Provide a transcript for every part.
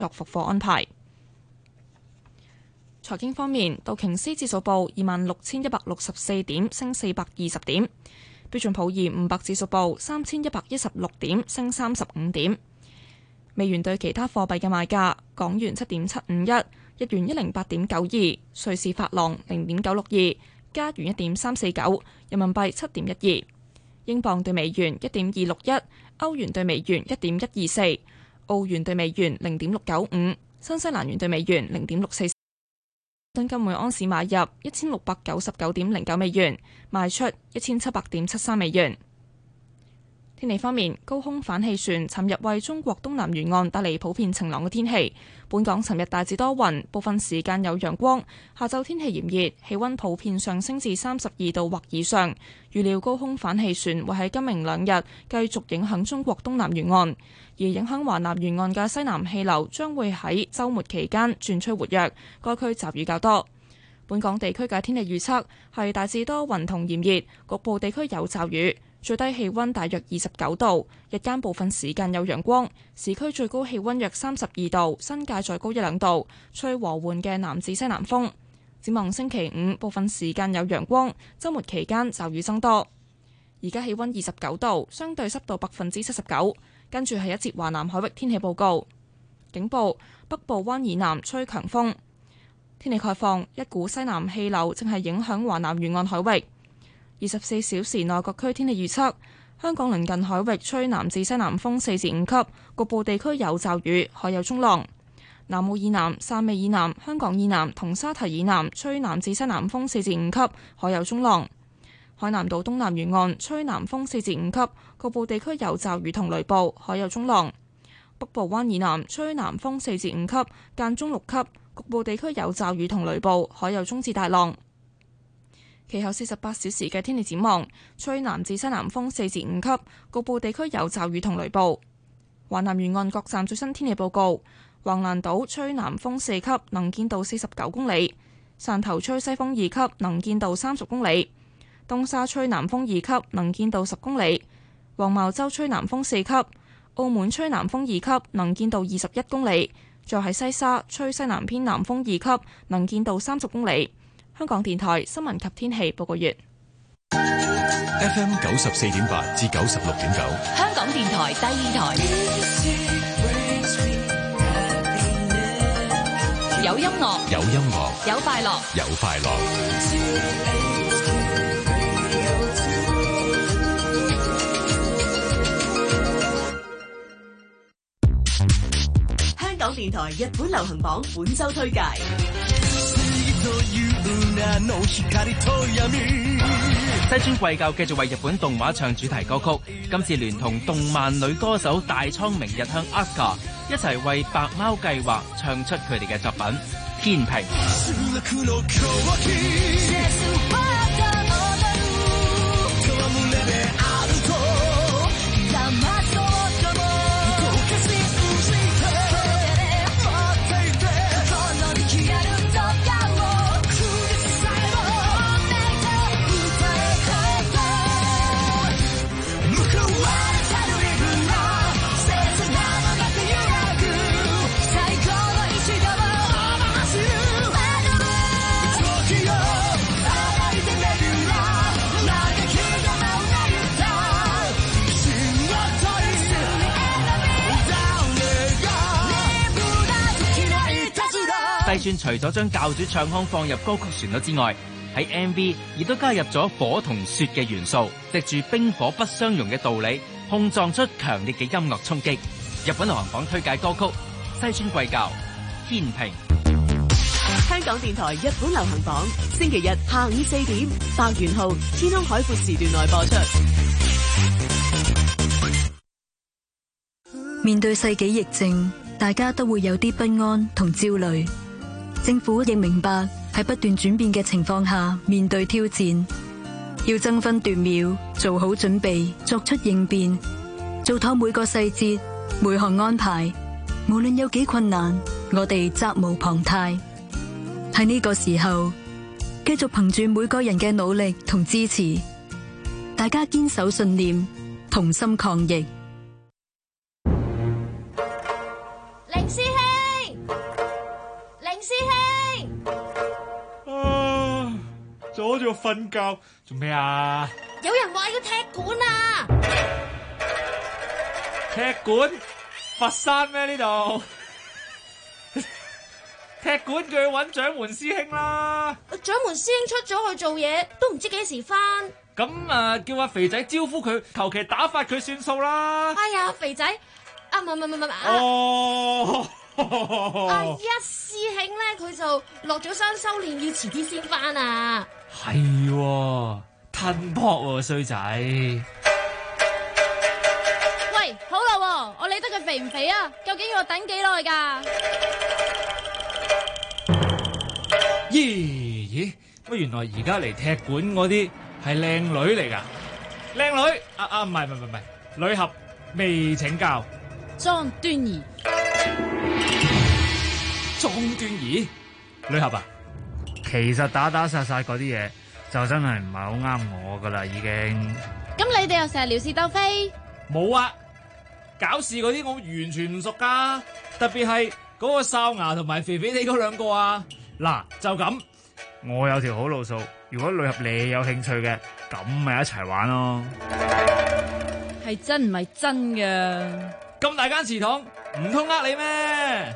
作復課安排。財經方面，道瓊斯指數報26,164點，升420點；標準普爾500指數報3,116點，升35點。美元對其他貨幣嘅賣價：港元7.751，日元108.92，瑞士法郎0.962，加元1.349，人民幣7.12，英鎊對美元1.261，歐元對美元1.124，澳元對美元0.695，新西蘭元對美元0.644。敦金每盎司買入1699.09美元，賣出1700.73美元。天氣方面，高空反氣旋尋日為中國東南沿岸帶嚟普遍晴朗嘅天氣。本港尋日大致多雲，部分時間有陽光。下晝天氣炎熱，氣溫普遍上升至32度或以上。預料高空反氣旋會喺今明兩日繼續影響中國東南沿岸，而影響華南沿岸嘅西南氣流將會喺週末期間轉趨活躍，該區驟雨較多。本港地區嘅天氣預測係大致多雲同炎熱，局部地區有驟雨。最低氣溫大約29度，日間部分時間有陽光，市區最高氣溫約32度，新界再高1-2度，吹和緩嘅南至西南風。展望星期五，部分時間有陽光，週末期間驟雨增多。而家氣溫29度，相對濕度79%。跟住係一節華南海域天氣報告。警報：北部灣以南吹強風。天氣概況：一股西南氣流正係影響華南沿岸海域。24小時內各區天氣預測：香港鄰近海域吹南至西南風4至5級，局部地區有驟雨，海有中浪。南澳以南、汕尾以南、香港以南同沙堤以南吹南至西南風4至5級，海有中浪。海南島東南沿岸吹南風4至5級，局部地區有驟雨同雷暴，海有中浪。北部灣以南吹南風4至5級，間中6級，局部地區有驟雨同雷暴，海有中至大浪。其後48小時嘅天氣展望：吹南至西南風4至5級，局部地區有驟雨同雷暴。華南沿岸各站最新天氣報告：橫瀾島吹南風4級，能見度49公里；汕頭吹西風2級，能見度30公里；東沙吹南風2級，能見度10公里；黃茅洲吹南風4級；澳門吹南風2級，能見度21公里；再喺西沙吹西南偏南風2級，能見度30公里。香港電台新聞及天氣報告完。 FM 94.8至96.9， 香港電台第二台，有音樂， 有音樂， 有快樂， 有快樂。 香港電台日本流行榜本周推介。 西村貴教繼續為日本動畫唱主題歌曲，今次聯同動漫女歌手大倉明日香 Asuka 一齊為白貓計劃唱出佢哋嘅作品《天平》。西村除咗將教主唱腔放入歌曲旋律之外，喺 MV 亦都加入咗火同雪嘅元素，藉住冰火不相容嘅道理，碰撞出強烈嘅音樂衝擊。日本流行榜推介歌曲西村貴教《天平》。 香港電台日本流行榜，星期日下午4點，白元號天空海闊時段內播出。 面對世紀疫症，大家都會有啲不安同焦慮。政府亦明白喺不斷轉變嘅情況下面對挑戰，要爭分奪秒做好準備，作出應變，做妥每個細節每項安排。無論有幾困難，我哋責無旁貸。喺呢個時候，繼續憑住每個人嘅努力同支持，大家堅守信念，同心抗疫。 凌師兄， 凌師兄， 啊！阻住我瞓覺，做咩啊？ 有人話要踢館啊！ 踢館？佛山咩呢度？踢館叫佢揾掌門師兄啦。 掌門師兄出咗去做嘢，都唔知幾時返。 咁啊，叫阿肥仔招呼佢，求其打發佢算數啦。 哎呀，肥仔，啊唔係哦。 一師兄咧，佢就落咗山修煉，要遲啲先返啊。 係喎，吞撲喎衰仔。 喂，好啦，我理得佢肥唔肥啊？究竟要我等幾耐㗎？ 咦？乜原來而家嚟踢館嗰啲係靚女嚟㗎？靚女唔係，女俠未請教。 莊端儀， 女俠啊，其實打殺嗰啲嘢就真係唔係好啱我㗎啦，已經。 咁你哋又成日撩事鬥非？ 冇啊，搞事嗰啲我完全唔熟㗎，特別係嗰個哨牙同埋肥肥哋嗰兩個啊。嗱，就咁，我有條好路數，如果女俠你有興趣嘅，咁咪一齊玩咯。 係真唔係真㗎？ 咁大間祠堂，唔通呃你咩？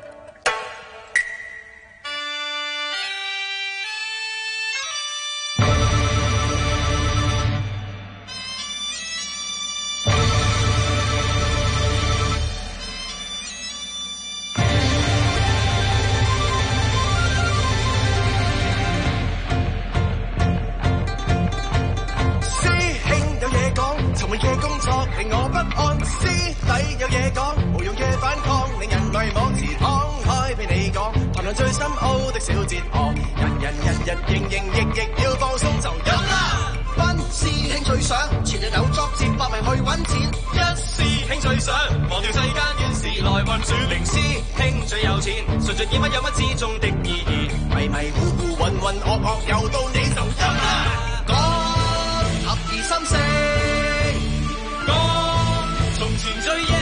嘅工作令我不安，師弟有嘢講，無用嘅反抗令人迷惘，祠堂開俾你講，談論最深奧的小哲學，人營役要放鬆就有啦。班師兄最想前日有作節搏命去揾錢，一師兄最想忘掉世間怨事來運轉，零師兄最有錢，純粹以乜有乜之中的意義，迷糊渾噩又到你就有啦。講合而心聲，從前追憶，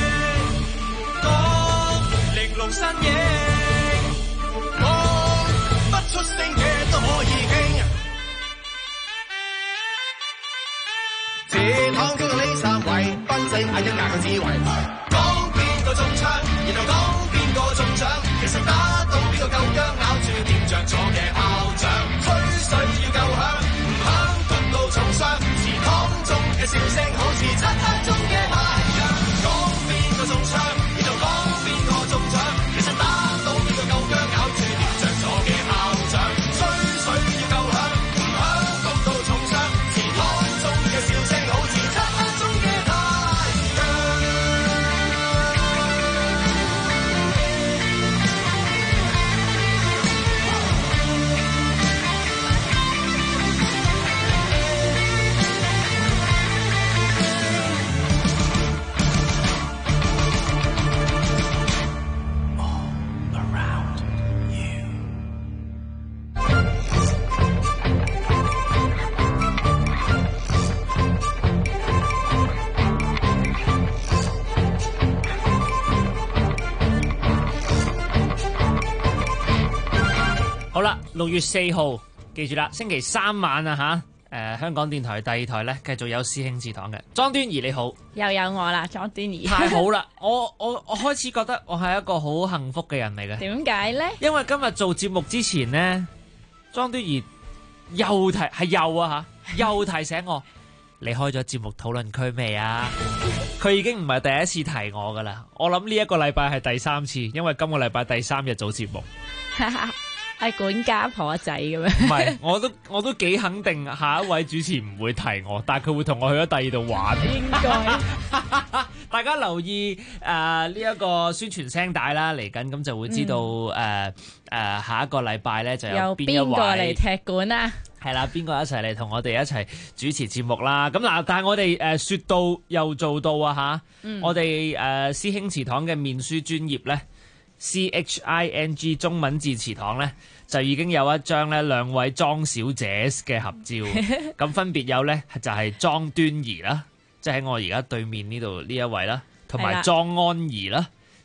講玲瓏身影，講不出聲嘅都可以傾。祠堂經過呢三位，賓仔嗌一嗌個智慧，講邊個中槍，然後講邊個中獎，其實打到邊個夠薑，咬住點着咗嘅炮仗，吹水要夠響，唔響焗到重傷，祠堂中嘅笑聲好似漆黑中嘅太陽，講邊個中槍，然後講邊個中獎，其實打到邊個夠薑，咬住點着咗嘅炮仗，吹水要夠響，唔響焗到重傷，祠堂中嘅笑聲好似漆黑中嘅太陽。 好啦，6月4號，記住啦，星期三晚啊吓，香港電台第二台咧，繼續有師兄祠堂嘅。莊端儀你好， 又有我啦，莊端儀。 太好啦！我開始覺得我係一個好幸福嘅人嚟嘅。 點解咧？ 因為今日做節目之前呢，莊端儀又提醒我，你開咗節目討論區未啊？佢已經唔係第一次提我噶啦，我諗呢一個禮拜係第3次，因為今個禮拜第3日做節目。 係管家婆仔咁樣？ 唔係，我都幾肯定下一位主持唔會提我，但係佢會同我去咗第二度玩。 應該大家留意呢一個宣傳聲帶啦，嚟緊咁就會知道下一個禮拜咧就有邊一位嚟踢館啊？ 係啦，邊個一齊嚟同我哋一齊主持節目啦？咁嗱，但係我哋說到又做到啊吓！我哋師兄祠堂嘅面書專頁咧。CHING 中文字祠堂咧，就已經有一張咧兩位莊小姐嘅合照，咁分別有咧就係莊端儀啦，即係喺我而家對面呢度呢一位啦，同埋莊安儀啦，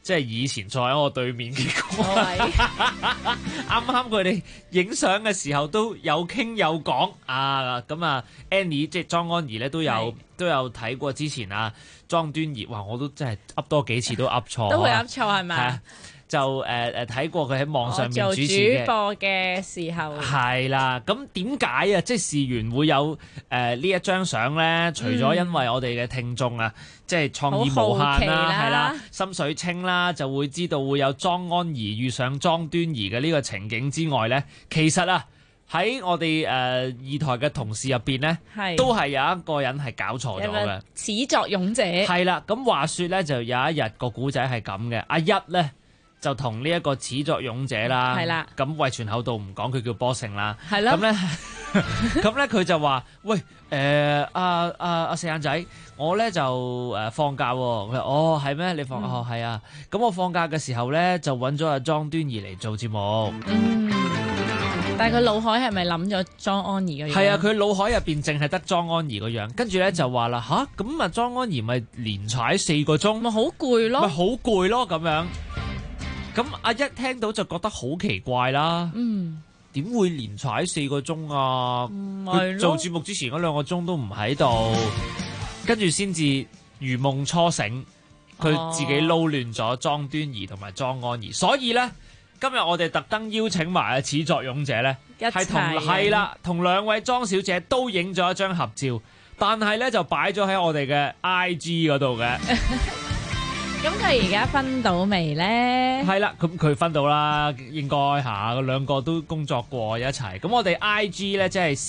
即係以前坐喺我對面嘅嗰各位啱啱佢哋影相嘅時候都有傾有講啊，咁啊 Annie 即係莊安儀咧都有睇過之前啊莊端儀，哇我都真係噏多幾次都噏錯， 都會噏錯係咪？ 係啊，就睇過佢喺網上面主持做主播嘅時候係啦，咁點解啊？即係事緣會有呢一張相咧？除咗因為我哋嘅聽眾啊，即係創意無限啦，係啦，心水清啦，就會知道會有莊安儀遇上莊端儀嘅呢個情景之外咧，其實啊喺我哋二台嘅同事入邊咧，都係有一個人係搞錯咗嘅始作俑者。 係啦，咁話說咧，就有一日個古仔係咁嘅，阿一咧。就同呢一個始作俑者啦，咁為傳口度唔講，佢叫波勝啦，咁咧佢就話：喂，阿四眼仔，我咧就放假喎。佢話：哦，係咩？你放？哦，係啊。咁我放假嘅時候咧，就揾咗阿莊端儀嚟做節目。 但係佢腦海係咪諗咗莊安儀嘅樣？ 係啊，佢腦海入邊淨係得莊安儀個樣，跟住咧就話啦吓，咁啊莊安儀咪連踩4個鐘， 咪好攰咯， 咁樣。咁阿一聽到就覺得好奇怪啦，點會連踩4個鐘啊？佢做節目之前嗰2個鐘都唔喺度，跟住先至如夢初醒，佢自己撈亂咗莊端儀同埋莊安儀，所以咧今日我哋特登邀請埋阿始作俑者咧，係同2位莊小姐都影咗一張合照，但係咧就擺咗喺我哋嘅 IG 嗰度嘅。 咁佢而家分到未咧？ 係啦，咁佢分到啦，應該嚇，2個都工作過一齊。咁我哋 IG 咧，即係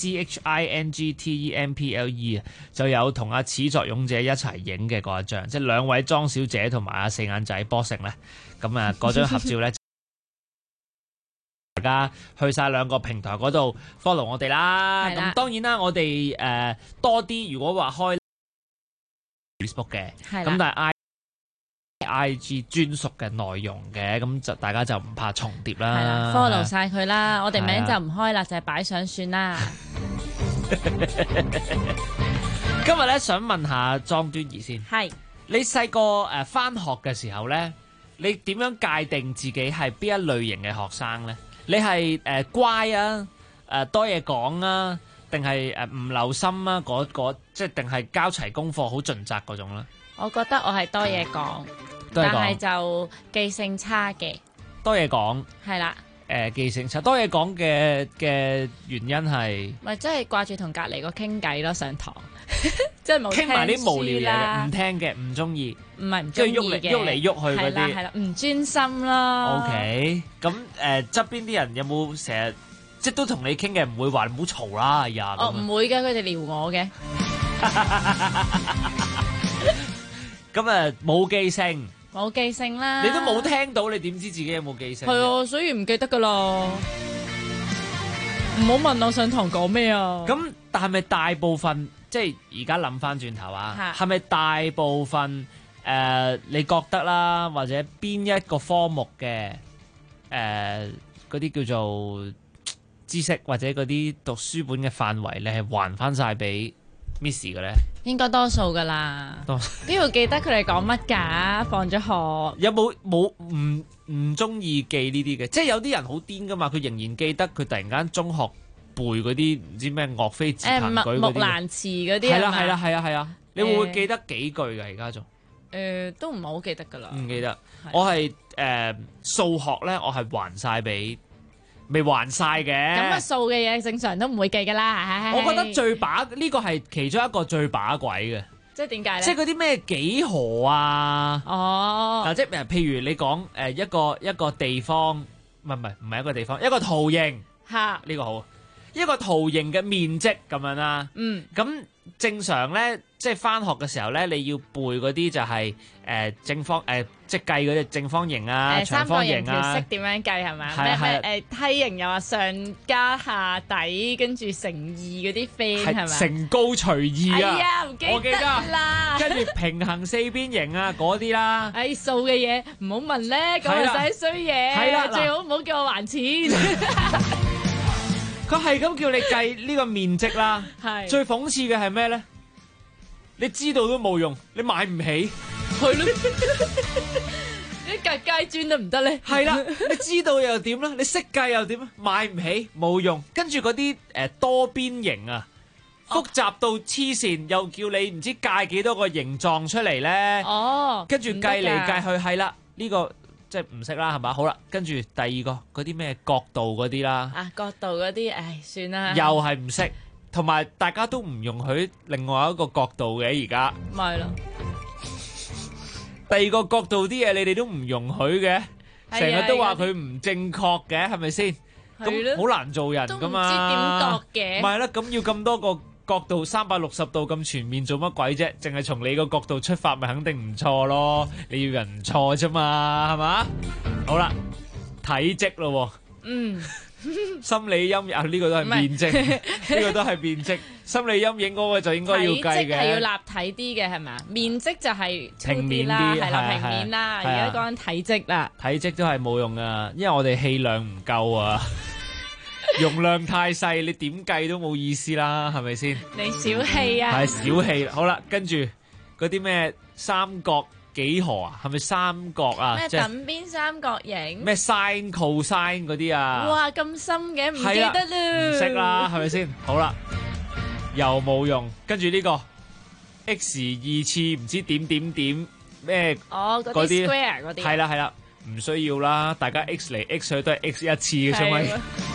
CHINGTEMPLE 就有同阿始作俑者一齊影嘅嗰一張，即係2位莊小姐同埋阿四眼仔波成咧。咁啊，嗰張合照咧，大家去晒2個平台嗰度 follow 我哋啦。咁當然啦，我哋多啲，如果話開 Facebook 嘅，咁但係IG 專屬嘅內容嘅，咁就大家就唔怕重疊啦。 係啦 ，follow 晒佢啦，我哋名就唔開啦，就係擺上算啦。 今日咧想問下莊端儀先， 係你細個返學嘅時候咧，你點樣界定自己係邊一類型嘅學生咧？你係乖啊，多嘢講啊，定係唔留心啊？即係定係交齊功課好盡責嗰種咧？ 我覺得我係多嘢講，但係就記性差嘅。 多嘢講係啦， 記性差。多嘢講嘅原因係咪即係掛住同隔離個傾偈咯？上堂即係冇傾埋啲無聊嘢嘅，唔聽嘅，唔中意， 唔係唔中意嘅， 喐嚟喐去嗰啲， 係啦，唔專心咯。 OK，咁側邊啲人有冇成日即係都同你傾嘅，唔會話你唔好嘈啦，哎呀。 哦，唔會嘅，佢哋撩我嘅。 咁冇記性， 冇記性啦！ 你都冇聽到，你點知自己有冇記性？ 係啊，所以唔記得噶啦。唔好問我上堂講咩啊！ 咁但係咪大部分即係而家諗翻轉頭啊？係咪大部分你覺得啦，或者邊一個科目嘅嗰啲叫做知識或者嗰啲讀書本嘅範圍，你係還翻晒俾 Miss 嘅咧？ 應該多數噶啦，邊會記得佢哋講乜㗎？放咗學有冇唔中意記呢啲嘅？即係有啲人好癲噶嘛，佢仍然記得佢突然間中學背嗰啲唔知咩岳飛自強舉嗰啲，木蘭辭嗰啲係啦，你會唔會記得幾句㗎？而家仲都唔係好記得㗎啦，唔記得。我係數學咧，我係還晒俾。未還晒嘅， 咁啊數嘅嘢正常都唔會記噶啦。 我覺得最把呢個係其中一個最把鬼嘅， 即係點解咧？ 即係嗰啲咩幾何啊？ 哦， 嗱，即係譬如你講一個地方，唔係一個地方，一個圖形嚇， 呢個好，一個圖形嘅面積咁樣啦。咁正常咧，即係返學嘅時候咧，你要背嗰啲就係正方即係計嗰啲正方形啊、長方形啊， 三角形條式點樣計係咪？咩梯形又話上加下底，跟住乘2嗰啲 friend 係咪？ 乘高除2啊！ 哎呀，唔記得啦。 跟住平行四邊形啊嗰啲啦。 數嘅嘢唔好問咧，講晒衰嘢。係啦，最好唔好叫我還錢。 佢係咁叫你計呢個面積啦。 係。 最諷刺嘅係咩咧？你知道都冇用，你買唔起。 係咯， 啲計階磚得唔得咧？ 係啦，你知道又點啦？你識計又點啊？買唔起冇用，跟住嗰啲多邊形啊，複雜到黐線，又叫你唔知計幾多個形狀出嚟咧。 哦， 跟住計嚟計去，係啦，呢個即係唔識啦，係嘛？好啦，跟住第二個嗰啲咩角度嗰啲啦， 啊角度嗰啲，唉算啦， 又係唔識，同埋大家都唔容許另外一個角度嘅而家。 咪咯。 第二個角度啲嘢你哋都唔容許嘅，成日都話佢唔正確嘅，係咪先？咁好難做人噶嘛？ 都唔知點度嘅。 唔係啦，咁要咁多個角度360度咁全面做乜鬼啫？淨係從你個角度出發，咪肯定唔錯咯。你要人唔錯啫嘛，係嘛？好啦，體積咯。心理陰影啊，呢個都係面積，呢個都係面積。心理陰影嗰個就應該要計嘅。 體積係要立體啲嘅係咪啊？面積就係平面啲， 係啦，平面啦。而家講緊體積啦， 體積都係冇用噶，因為我哋氣量唔夠啊，容量太細，你點計都冇意思啦，係咪先？ 你小氣啊！ 係小氣。好啦，跟住嗰啲咩三角幾何啊？係咪三角啊？ 咩等邊三角形？ 咩 sin cosine 嗰啲啊？ 哇，咁深嘅，唔記得啦， 唔識啦，係咪先？好啦，又冇用。跟住呢個 x 2次唔知點咩？ 哦，嗰啲 square 嗰啲。 係啦，唔需要啦。大家 x 嚟 x 去都係 x 一次嘅，係咪？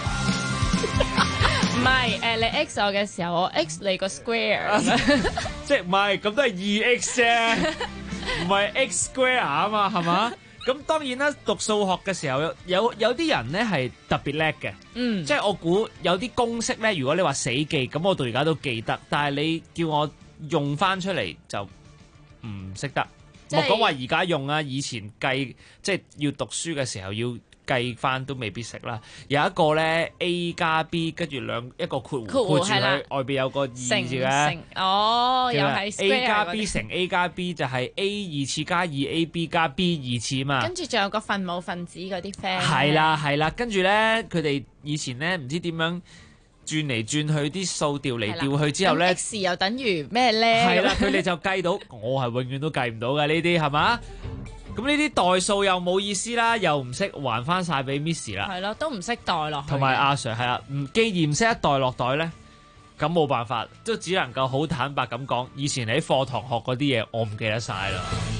唔係，你 x 我嘅時候，我 x 你個 square， 即係唔係咁都係2x 啫。唔係 x square 啊嘛，係嘛？咁當然啦，讀數學嘅時候有啲人咧係特別叻嘅，即係我估有啲公式咧，如果你話死記，咁我到而家都記得，但係你叫我用翻出嚟就唔識得。莫講話而家用啊，以前計即係要讀書嘅時候要計翻都未必識啦。有一個咧 A 加 B 跟住一個括弧括住佢，外邊有個二字嘅。 哦，又係 A 加 B 乘 A 加 B 就係 A 2次加 2AB 加 B 2次嘛。 跟住仲有個分母分子嗰啲 friend。 係啦，跟住咧佢哋以前咧唔知點樣轉嚟轉去啲數調嚟調去之後咧 ，X 又等於咩咧？ 係啦，佢哋就計到，我係永遠都計唔到嘅呢啲係嘛？咁呢啲代數又冇意思啦，又唔識還翻晒俾 Miss 啦。 係咯，都唔識代落去。 同埋阿 Sir 係啦，既然唔識一代落袋咧，咁冇辦法，都只能夠好坦白咁講，以前喺課堂學嗰啲嘢，我唔記得晒啦，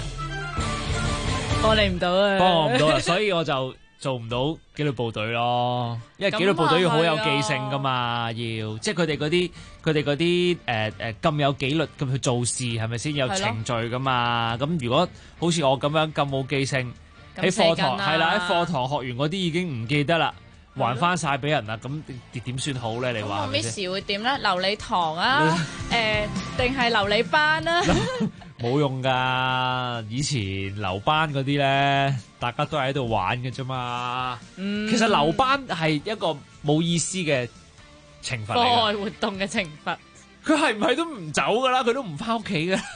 幫你唔到啊， 幫我唔到啦，所以我就做唔到紀律部隊咯，因為紀律部隊要好有記性噶嘛，要即係佢哋嗰啲咁有紀律咁去做事，係咪先有程序噶嘛？咁如果好似我咁樣咁冇記性，喺課堂係啦，喺課堂學完嗰啲已經唔記得啦，還翻晒俾人啦，咁點算好咧？你話 Miss 會點咧？留你堂啊？定係留你班啊？ 冇用噶，以前留班嗰啲咧，大家都係喺度玩嘅啫嘛。其實留班係一個冇意思嘅懲罰嚟嘅， 課外活動嘅懲罰。 佢係唔係都唔走噶啦？佢都唔翻屋企噶。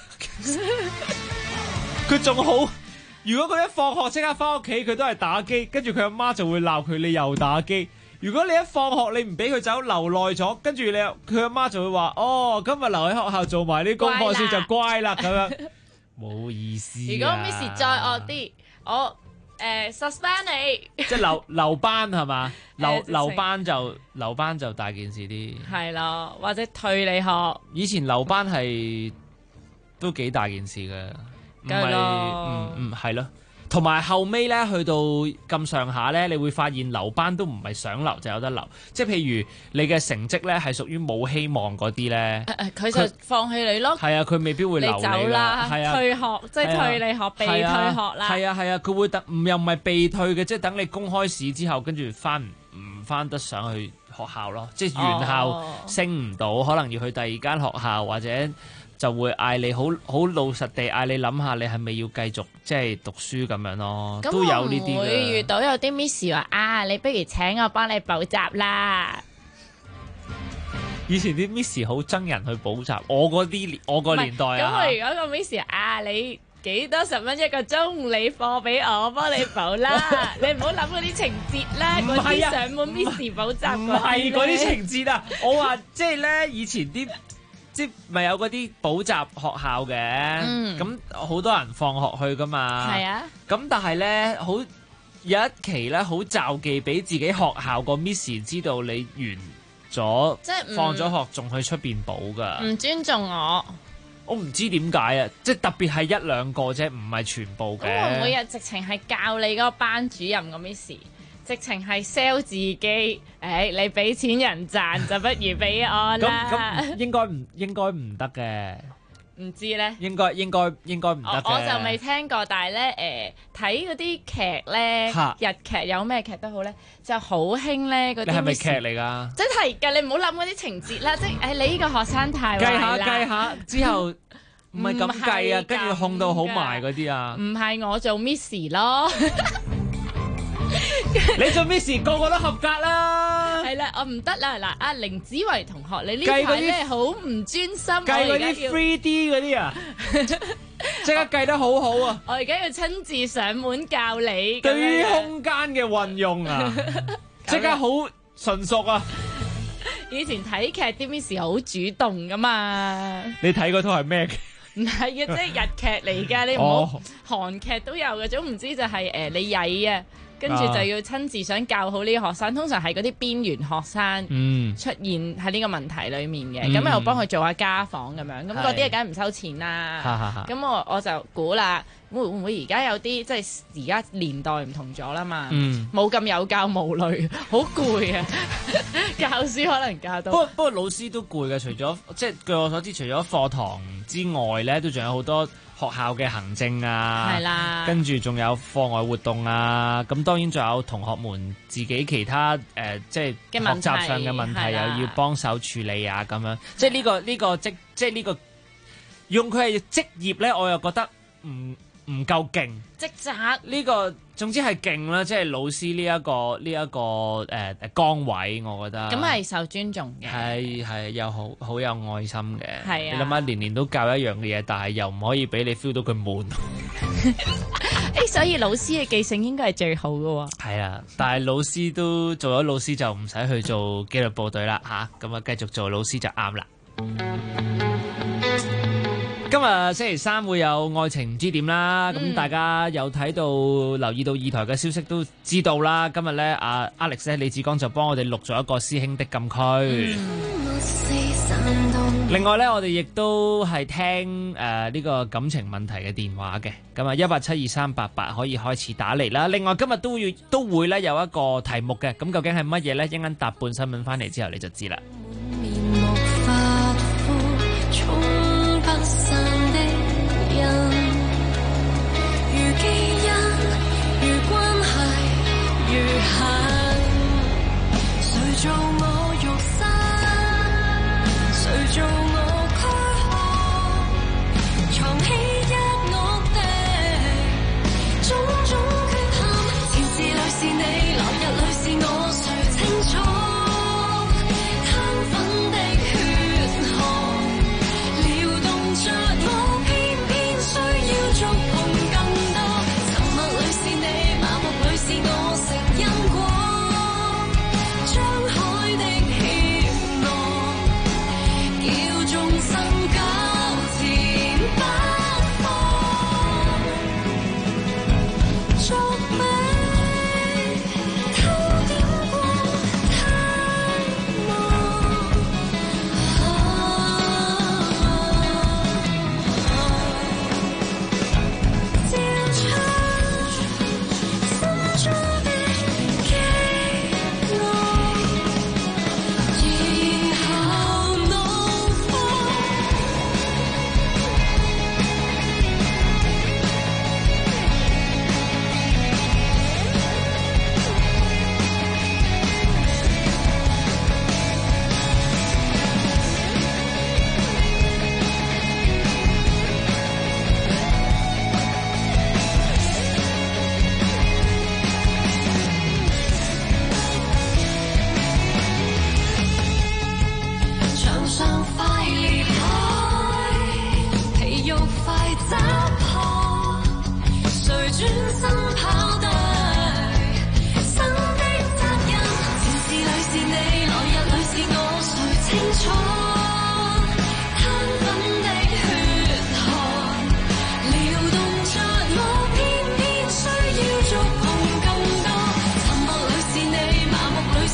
佢仲好，如果佢一放學即刻翻屋企，佢都係打機，跟住佢阿媽就會鬧佢，你又打機。如果你一放學你唔俾佢走，留耐咗，跟住佢阿媽就會話：哦，今日留喺學校做埋啲功課先就乖啦，咁樣冇意思。 如果 Miss 再惡啲，我suspend 你， 即係留班係嘛？留班就大件事啲。 係咯，或者退你學。 以前留班係都幾大件事嘅，唔係係咯。同埋後尾咧，去到咁上下咧，你會發現留班都唔係想留就有得留，即係譬如你嘅成績咧係屬於冇希望嗰啲咧， 佢就放棄你咯。 係啊，佢未必會留你走啦， 係啊， 退學即係退你學，被退學啦。 係啊，佢會又唔係被退嘅，即係等你公開試之後，跟住唔翻得上去學校咯，即係原校升唔到，可能要去第二間學校或者。就會嗌你好老實地嗌你諗下，你係咪要繼續即係讀書咁樣咯？都有呢啲嘅。會遇到有啲 Miss 話啊，你不如請我幫你補習啦。 以前啲 Miss 好憎人去補習，我個年代啊。 咁我如果個 Miss 啊，你幾多10蚊一個鐘，你課俾我幫你補啦。你唔好諗嗰啲情節啦，嗰啲上門 Miss 補習。 唔係嗰啲情節啊，我話即係咧以前啲。 即係咪有嗰啲補習學校嘅？咁好多人放學去噶嘛。 係啊。 咁但係咧，好有一期咧，好罩忌俾自己學校個 Miss 知道你完咗， 即係放咗學仲去出邊補噶。 唔尊重我唔知點解啊！即係特別係一兩個啫，唔係全部嘅。 咁會唔會啊？直情係教你嗰個班主任個 Miss，直情係 sell 自己。你俾錢人賺就不如俾我啦。 咁應該唔得嘅。 唔知咧， 應該唔得嘅。 我就未聽過，但係咧睇嗰啲劇咧，日劇有咩劇都好咧，就好興咧嗰啲。你係咪劇嚟㗎？ 真係㗎，你唔好諗嗰啲情節啦，即係你呢個學生太壞啦。 計下之後唔係咁計啊，跟住控到好埋嗰啲啊。 唔係我做 Miss 咯。 你做 Miss 個個都合格啦。 係啦，我唔得啦。嗱，阿凌子維同學，你呢排咧好唔專心。 計嗰啲 3D 嗰啲啊，即刻計得好好啊！ 我而家要親自上門教你。 對於空間嘅運用啊，即刻好純熟啊！ 以前睇劇啲 Miss 好主動噶嘛。 你睇嗰套係咩劇？ 唔係嘅，即係日劇嚟㗎。你唔好韓劇都有嘅，總唔知就係你曳啊。跟住就要親自想教好呢啲學生，通常係嗰啲邊緣學生出現喺呢個問題裡面嘅，咁又幫佢做下家訪咁樣，咁嗰啲梗係唔收錢啦。咁我就估啦，會唔會而家有啲即係而家年代唔同咗啦嘛，冇咁有教無類，好攰啊！教書可能教到。不過老師都攰嘅，除咗即係據我所知，除咗課堂之外咧，都仲有好多學校嘅行政啊， 係啦， 跟住仲有課外活動啊，咁當然仲有同學們自己其他即係學習上嘅問題又要幫手處理啊，咁樣，即係呢個用佢係職業咧，我又覺得唔夠勁， 職責呢個總之係勁啦，即係老師呢一個崗位，我覺得咁係受尊重嘅， 係有好有愛心嘅。 係啊， 你諗下年年都教一樣嘅嘢，但係又唔可以俾你 feel 到佢悶。 所以老師嘅記性應該係最好嘅喎。 係啊，但係老師都做咗老師就唔使去做紀律部隊啦嚇，咁啊繼續做老師就啱啦。今日星期三會有愛情唔知點啦，咁大家有睇到留意到二台嘅消息都知道啦。今日咧，阿 Alex 李志剛就幫我哋錄咗一個師兄的禁區。另外咧，我哋亦都係聽呢個感情問題嘅電話嘅，咁啊1872388可以開始打嚟啦。另外今日都會咧有一個題目嘅，咁究竟係乜嘢咧？一陣間答半新聞翻嚟之後你就知啦。 做我肉身，誰做我軀殼，藏起一屋的種種缺陷。前世裏是你，來日裏是我，誰清楚？攤粉的血汗，撩動着我，偏偏需要觸碰更多。沉默裏是你，麻木裏是我，食因果。張開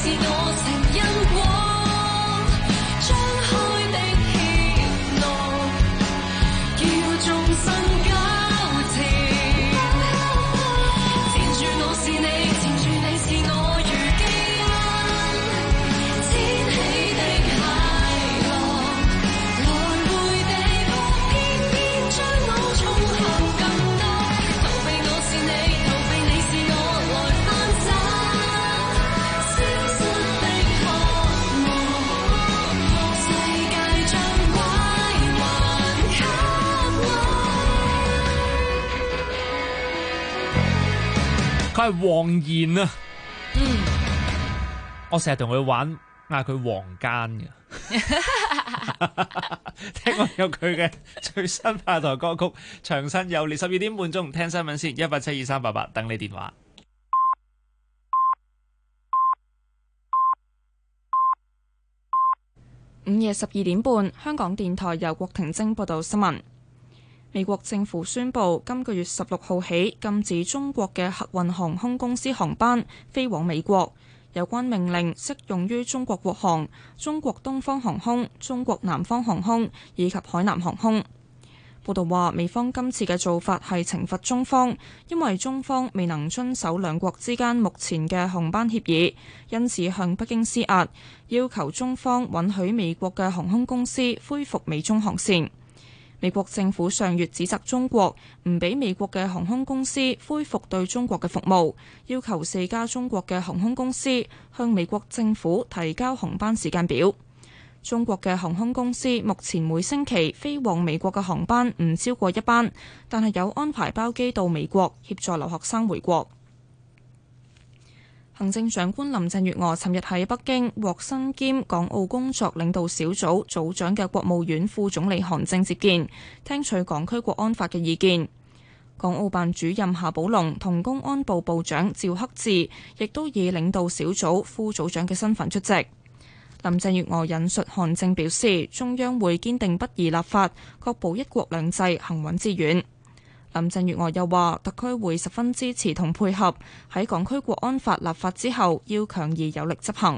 是我成因果，張開的怯懦，叫眾生交纏。纏住我是你，纏住你是我如基因，掀起的駭浪，來回地搏，偏偏將我衝向更多。逃避我是你，逃避你是我，來翻找消失的渴望，世界將歸還給我。 佢係黃妍啊！我成日同佢玩，嗌佢黃奸嘅。聽講有佢嘅最新派台歌曲《長身有裂》，12點半鐘聽新聞先，1872388等你電話。 午夜12點半，香港電台由郭婷晶報道新聞。美國政府宣布，今個月16號起禁止中國嘅客運航空公司航班飛往美國。有關命令適用於中國國航、中國東方航空、中國南方航空以及海南航空。報道話，美方今次嘅做法係懲罰中方，因為中方未能遵守兩國之間目前嘅航班協議，因此向北京施壓，要求中方允許美國嘅航空公司恢復美中航線。美國政府上月指責中國唔俾美國嘅航空公司恢復對中國嘅服務，要求4家中國嘅航空公司向美國政府提交航班時間表。中國嘅航空公司目前每星期飛往美國嘅航班唔超過1班，但係有安排包機到美國協助留學生回國。行政長官林鄭月娥尋日喺北京獲身兼港澳工作領導小組組長嘅國務院副總理韓正接見，聽取港區國安法嘅意見。港澳辦主任夏寶龍同公安部部長趙克志亦都以領導小組副組長嘅身份出席。林鄭月娥引述韓正表示，中央會堅定不移立法，確保一國兩制行穩致遠。林鄭月娥又話，特區會十分支持同配合，喺港區國安法立法之後，要強而有力執行。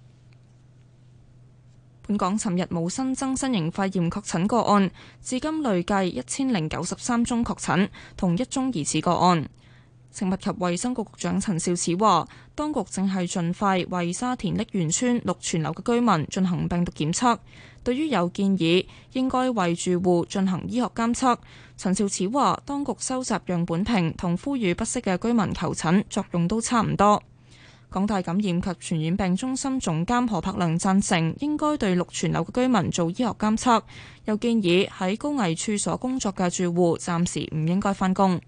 本港尋日冇新增新型肺炎確診個案，至今累計1093宗確診，同1宗疑似個案。食物及衛生局局長陳肇始話，當局正係盡快為沙田瀝源村6泉樓嘅居民進行病毒檢測。對於有建議應該為住戶進行醫學監測，陳肇始話，當局收集樣本瓶同呼籲不適嘅居民求診作用都差唔多。港大感染及傳染病中心總監何柏良贊成應該對6泉樓嘅居民做醫學監測，又建議喺高危處所工作嘅住戶暫時唔應該返工。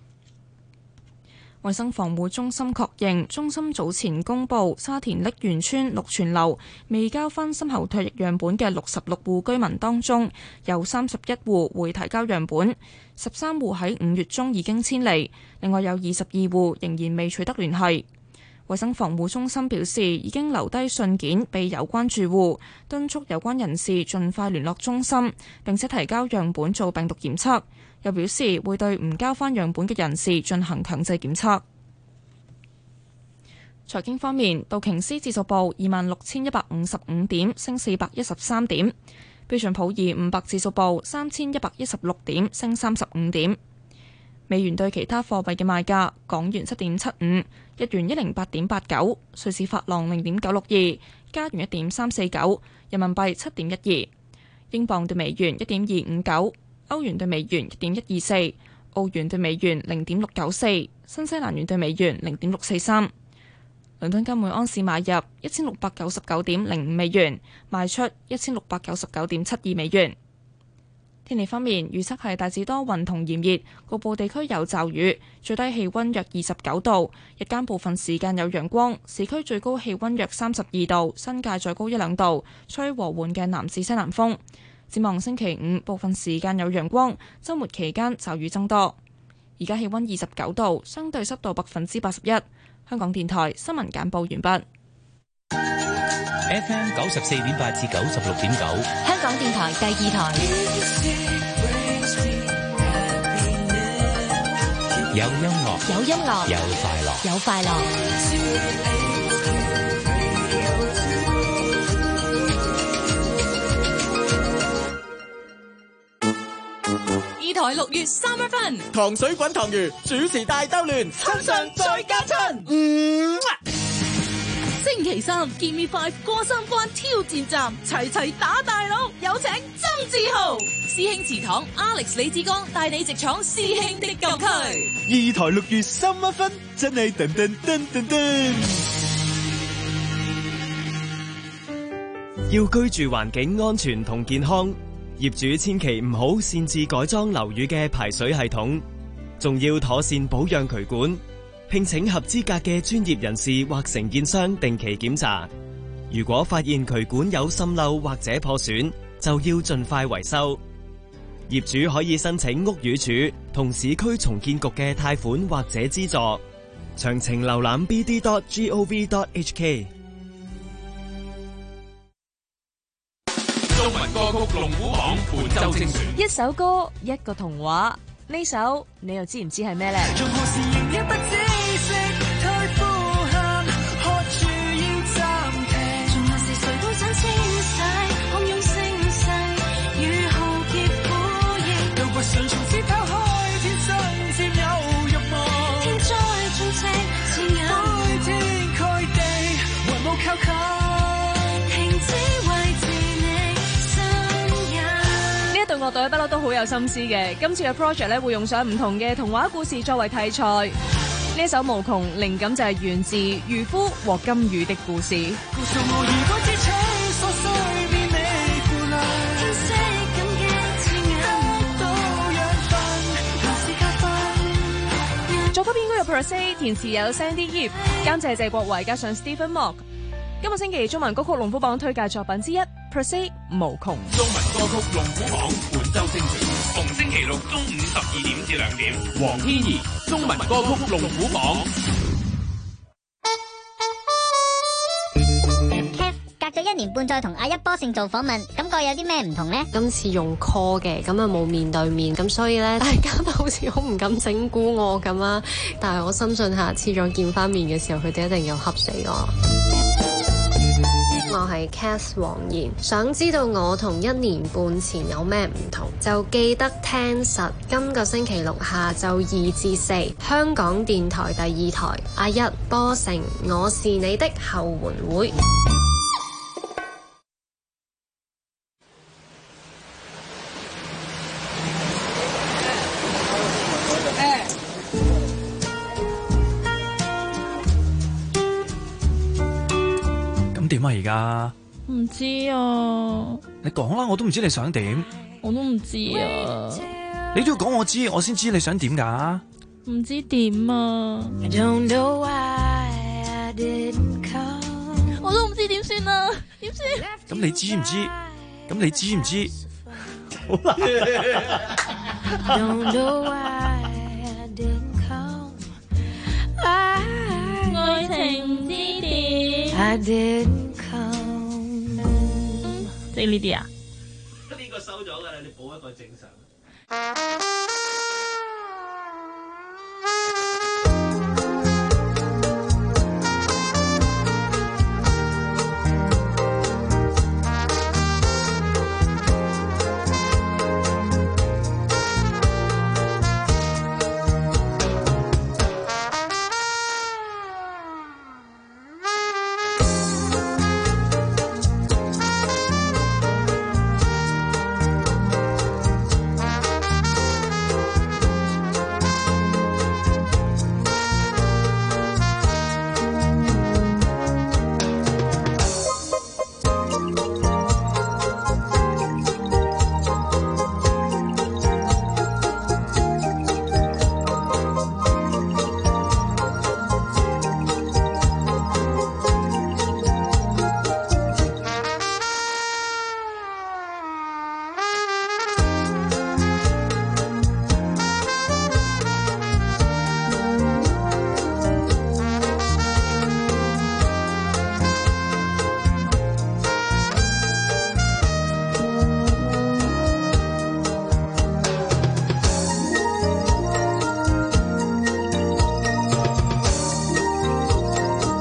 衛生防護中心確認，中心早前公布沙田瀝源村6泉樓未交翻深喉唾液樣本嘅66戶居民當中，有31戶會提交樣本，13戶喺5月中已經遷離，另外有22戶仍然未取得聯繫。衛生防護中心表示，已經留低信件俾有關住戶，敦促有關人士盡快聯絡中心，並且提交樣本做病毒檢測。又表示會對唔交翻樣本嘅人士進行強制檢測。財經方面，道瓊斯指數報26,155點，升413點；標準普爾500指數報3,116點，升35點。美元對其他貨幣嘅賣價：港元7.75，日元108.89，瑞士法郎0.962，加元1.349，人民幣7.12，英鎊對美元1.259。歐元對美元1.124，澳元對美元0.694，新西蘭元對美元0.643。倫敦金每安士買入1699.05美元，賣出1699.72美元。天氣方面，預測係大致多雲同炎熱，局部地區有驟雨，最低氣溫約29度，日間部分時間有陽光，市區最高氣溫約32度，新界再高1-2度，吹和緩嘅南至西南風。展望星期5，部分時間有陽光，週末期間驟雨增多。而家氣溫29度，相對濕度81%。香港電台新聞簡報完畢。 FM 94.8至96.9， 香港電台第2台。 有音樂， 有音樂， 有快樂， 有快樂。 6月3分， 糖水滾糖魚主持大兜亂，親上再加親。 星期3 Give Me 5過三關挑戰站，齊打大佬，有請曾志豪、師兄祠堂 Alex 李志剛帶你直闖師兄的舊區。 二台6月3分，真係噔噔噔噔噔。 要居住環境安全同健康，業主千祈唔好擅自改裝樓宇嘅排水系統，仲要妥善保養渠管，聘請合資格嘅專業人士或承建商定期檢查。如果發現渠管有滲漏或者破損，就要盡快維修。業主可以申請屋宇署同市區重建局嘅貸款或者資助。詳情瀏覽 bd.gov.hk。 中文歌曲龍虎榜本周精選， 一首歌一個童話，呢首你又知唔知係咩呢？樂隊不嬲都好有心思嘅，今次嘅 project 咧會用上唔同嘅童話故事作為題材。呢一首無窮靈感就係源自漁夫和金魚的故事。作曲編曲有 Per-Se， 填詞有 Sandy Yip， 監製謝國維加上 Stephen Mock。今個星期中文歌曲龍虎榜推介作品之一 Per-Se 無窮。 中文歌曲龍虎榜本周精選，逢星期六中午12點至2點，黃天怡中文歌曲龍虎榜。 隔咗1年半再同阿一波勝做訪問，感覺有啲咩唔同呢？ 今次用 call 嘅，咁啊冇面對面，咁所以咧大家都好似好唔敢整蠱我咁啦。但係我深信下次再見翻面嘅時候，佢哋一定要恰死我。我係 Cath 黃妍，想知道我同1年半前有咩唔同，就記得聽實今個星期六下晝2至4，香港電台第2台阿一波成我是你的後援會。 點啊而家？ 唔知啊。 你講啦，我都唔知你想點。 我都唔知啊。 你都要講我知，我先知你想點㗎。 唔知點啊。我都唔知點算啊，點算？ 咁你知唔知？咁你知唔知？好難。 愛情唔知點。即係呢啲啊？ 呢個收咗㗎啦，你補一個正常。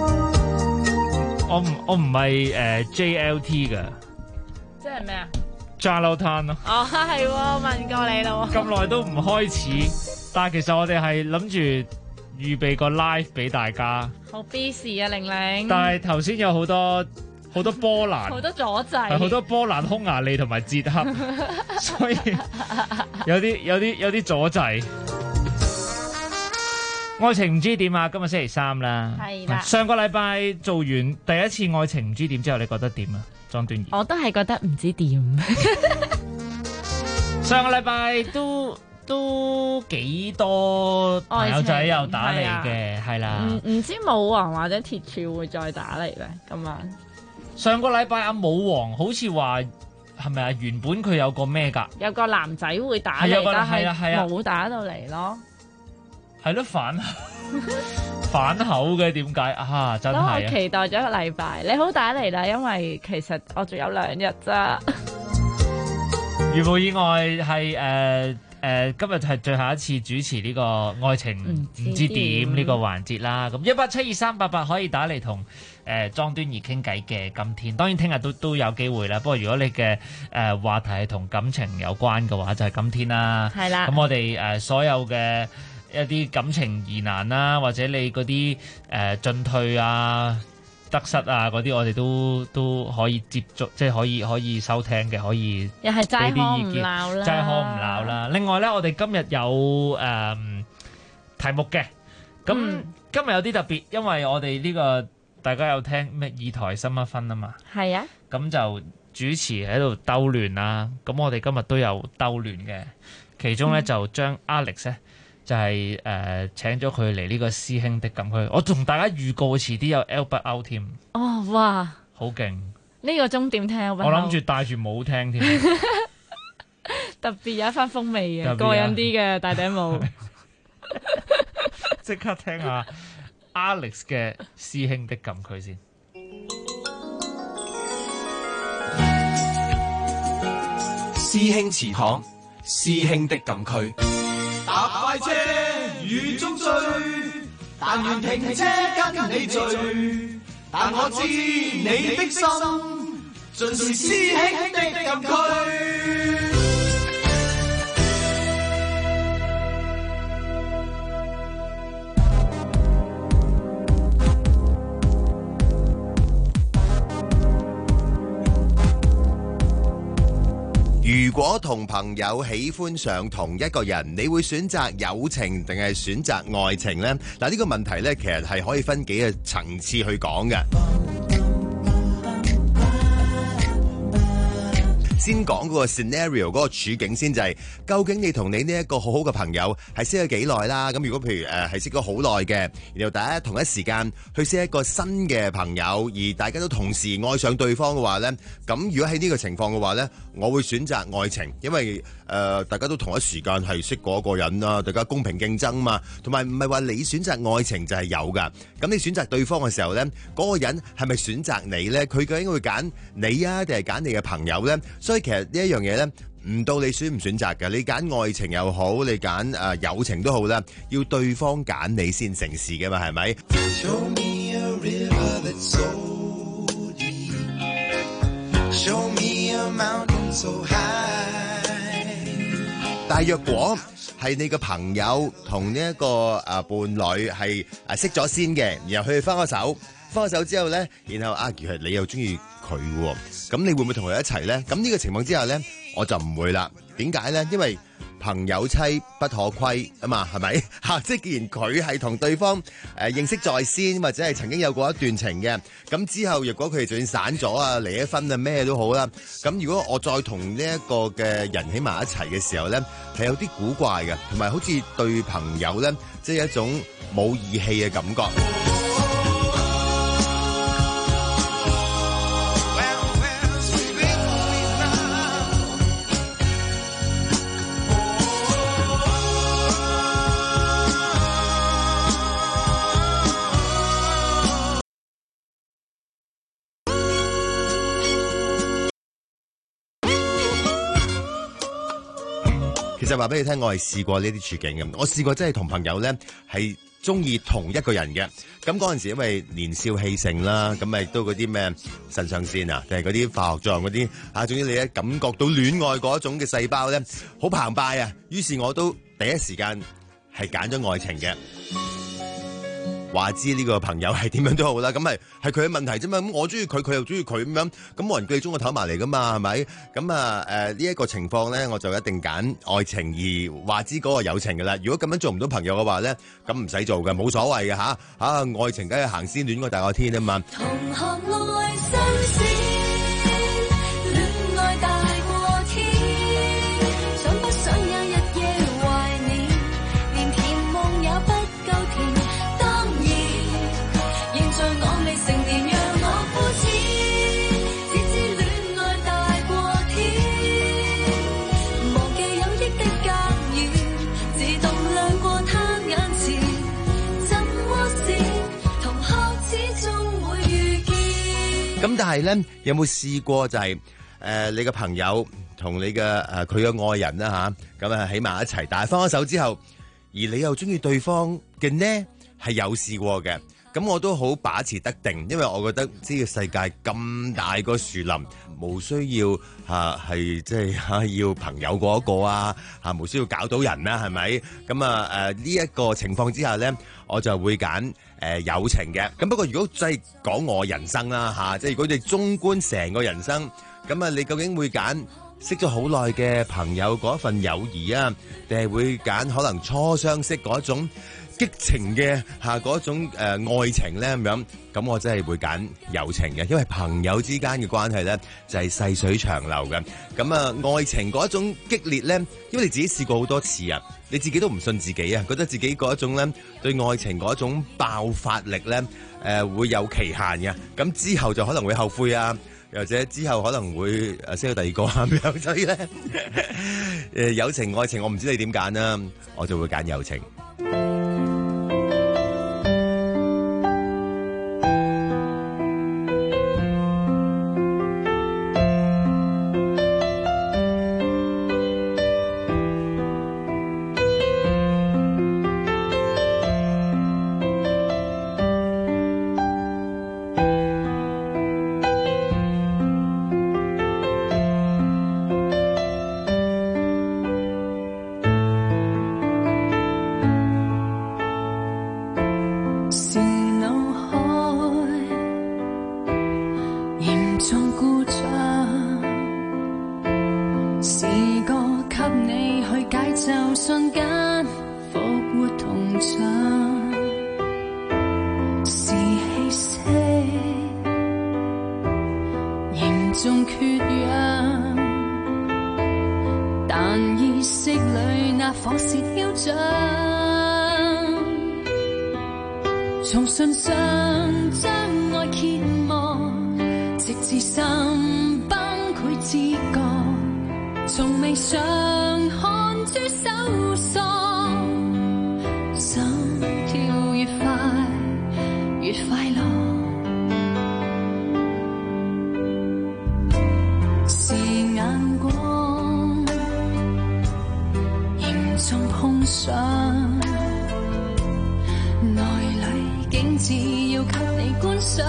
我唔係JLT 噶， 即係咩啊？ 揸流攤咯。 哦，係喎，問過你咯。 咁耐都唔開始，但係其實我哋係諗住預備個 live 俾大家。 好 busy 啊，玲玲。 但係頭先有好多波蘭， 好多阻滯， 係好多波蘭、匈牙利同埋捷克，所以有啲阻滯。愛情唔知點啊！今日星期三啦， 係啦。 上個禮拜做完第一次愛情唔知點之後，你覺得點啊？莊端儀， 我都係覺得唔知點。 上個禮拜都幾多朋友仔又打嚟嘅，係啦。 唔知舞王或者鐵柱會再打嚟咧？咁樣。 上個禮拜阿舞王好似話係咪啊？原本佢有個咩㗎？ 有個男仔會打嚟，但係冇打到嚟咯。 係咯，反口嘅，點解啊？真係啊！ 我期待咗一個禮拜，你好打嚟啦，因為其實我仲有2日咋。 如無意外係今日係最後一次主持呢個愛情唔知點呢個環節啦。咁1872388可以打嚟同莊端儀傾偈嘅。今天當然聽日都有機會啦。不過如果你嘅話題係同感情有關嘅話，就係今天啦。係啦。咁我哋所有嘅一啲感情疑難啦，或者你嗰啲進退啊、得失啊嗰啲，我哋都可以接觸，即係可以收聽嘅，可以又係齋俾啲意見，齋可唔鬧啦。另外咧，我哋今日有題目嘅，咁今日有啲特別，因為我哋呢個大家有聽咩二台新一分啊嘛，係啊，咁就主持喺度兜亂啦。咁我哋今日都有兜亂嘅，其中咧就將 Alex 咧。就係請咗佢嚟呢個師兄的禁區，我同大家預告遲啲有 Albert Out 添。 哦，哇！ 好勁！ 呢個鐘點聽 Albert Out？ 我諗住戴住帽聽添， 特別有一番風味嘅，過癮啲嘅戴頂帽。 即刻聽下 Alex 嘅師兄的禁區先。 師兄祠堂，師兄的禁區。搭快車雨中追，但願停車跟你聚。但我知你的心，盡是師兄的禁區。 如果同朋友喜歡上同一個人，你會選擇友情定係選擇愛情呢？嗱，呢個問題呢，其實係可以分幾個層次去講嘅。先講嗰個 scenario 嗰個處境先，就係究竟你同你呢一個好好嘅朋友係識咗幾耐啦？咁如果譬如係識咗好耐嘅，然後大家同一時間去識一個新嘅朋友，而大家都同時愛上對方嘅話呢，咁如果喺呢個情況嘅話呢，我會選擇愛情，因為大家都同一時間係識嗰個人啦，大家公平競爭嘛，同埋唔係話你選擇愛情就係有㗎。咁你選擇對方嘅時候呢，嗰個人係咪選擇你呢？佢究竟會揀你啊，定係揀你嘅朋友呢？所以其實呢一樣嘢呢，唔到你選唔選擇嘅，你揀愛情又好，你揀友情都好啦，要對方揀你先成事嘅嘛，係咪？但係若果係你嘅朋友同呢一個伴侶係識咗先嘅，然後佢哋分咗手之後咧，然後原來你又中意佢喎，咁你會唔會同佢一齊咧？咁呢個情況之下咧，我就唔會啦。點解咧？因為朋友妻不可虧啊嘛，係咪？即係既然佢係同對方認識在先，或者係曾經有過一段情嘅，咁之後若果佢哋就算散咗啊、離咗婚啊咩都好啦，咁如果我再同呢一個嘅人喺埋一齊嘅時候咧，係有啲古怪嘅，同埋好似對朋友咧，即係一種冇義氣嘅感覺。其實話俾你聽，我係試過呢啲處境嘅。我試過真係同朋友咧係中意同一個人嘅。咁嗰陣時因為年少氣盛啦，咁咪都嗰啲咩腎上腺啊，定係嗰啲化學作用嗰啲啊，總之你一感覺到戀愛嗰種嘅細胞咧，好澎湃啊！於是我都第一時間係揀咗愛情嘅。話知呢個朋友係點樣都好啦，咁係佢嘅問題啫嘛。咁我中意佢，佢又中意佢咁樣，咁冇人叫你中個頭埋嚟噶嘛，係咪？咁啊呢一個情況咧，我就一定揀愛情而話知嗰個友情噶啦。如果咁樣做唔到朋友嘅話咧，咁唔使做嘅，冇所謂嘅吓。愛情梗係行先戀過大個天啊嘛。 同學愛新鮮，戀愛大過天，想不想有一夜懷念，連甜夢也不夠甜。當然，現在我未成年，讓我膚淺，只知戀愛大過天，忘記有益的格言，自動亮過他眼前，怎麼是同學始終會遇見。 咁但係咧，有冇試過就係你嘅朋友同你嘅佢嘅愛人啦吓，咁啊喺埋一齊，但係分咗手之後，而你又中意對方嘅呢，係有試過嘅。咁我都好把持得定，因為我覺得呢個世界咁大個樹林，無需要係即係要朋友嗰一個啊，無需要搞到人啦，係咪？咁呢一個情況之下咧，我就會揀友情嘅。咁不過如果真係講我人生啦即係如果你縱觀成個人生，咁你究竟會揀識咗好耐嘅朋友嗰份友誼啊，定係會揀可能初相識嗰種激情嘅嗰種愛情咧咁樣？咁我真係會揀友情嘅，因為朋友之間嘅關係咧就係細水長流嘅。咁愛情嗰種激烈咧，因為你自己試過好多次啊，你自己都唔信自己啊，覺得自己嗰種咧對愛情嗰種爆發力咧會有期限嘅。咁之後就可能會後悔啊，又或者之後可能會識到第二個咁樣。所以咧友情愛情我唔知你點揀啦，我就會揀友情。 從信上將愛揭幕，直至心崩潰自覺，從未想看諸搜索，心跳越快越快樂，是眼光嚴重碰上，內裏竟只要給你觀賞，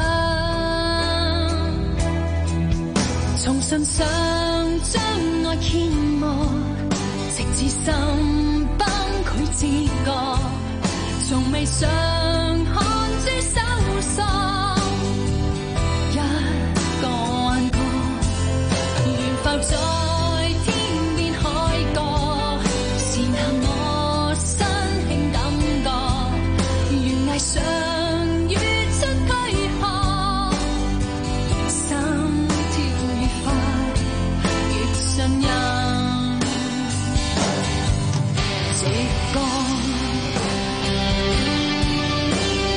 從信上將愛揭幕，直至心崩潰自覺，從未想看諸搜索，一個眼角懸浮在天邊海角，是那麼新興感覺，懸崖上越出軀殼，心跳越快越信任，直覺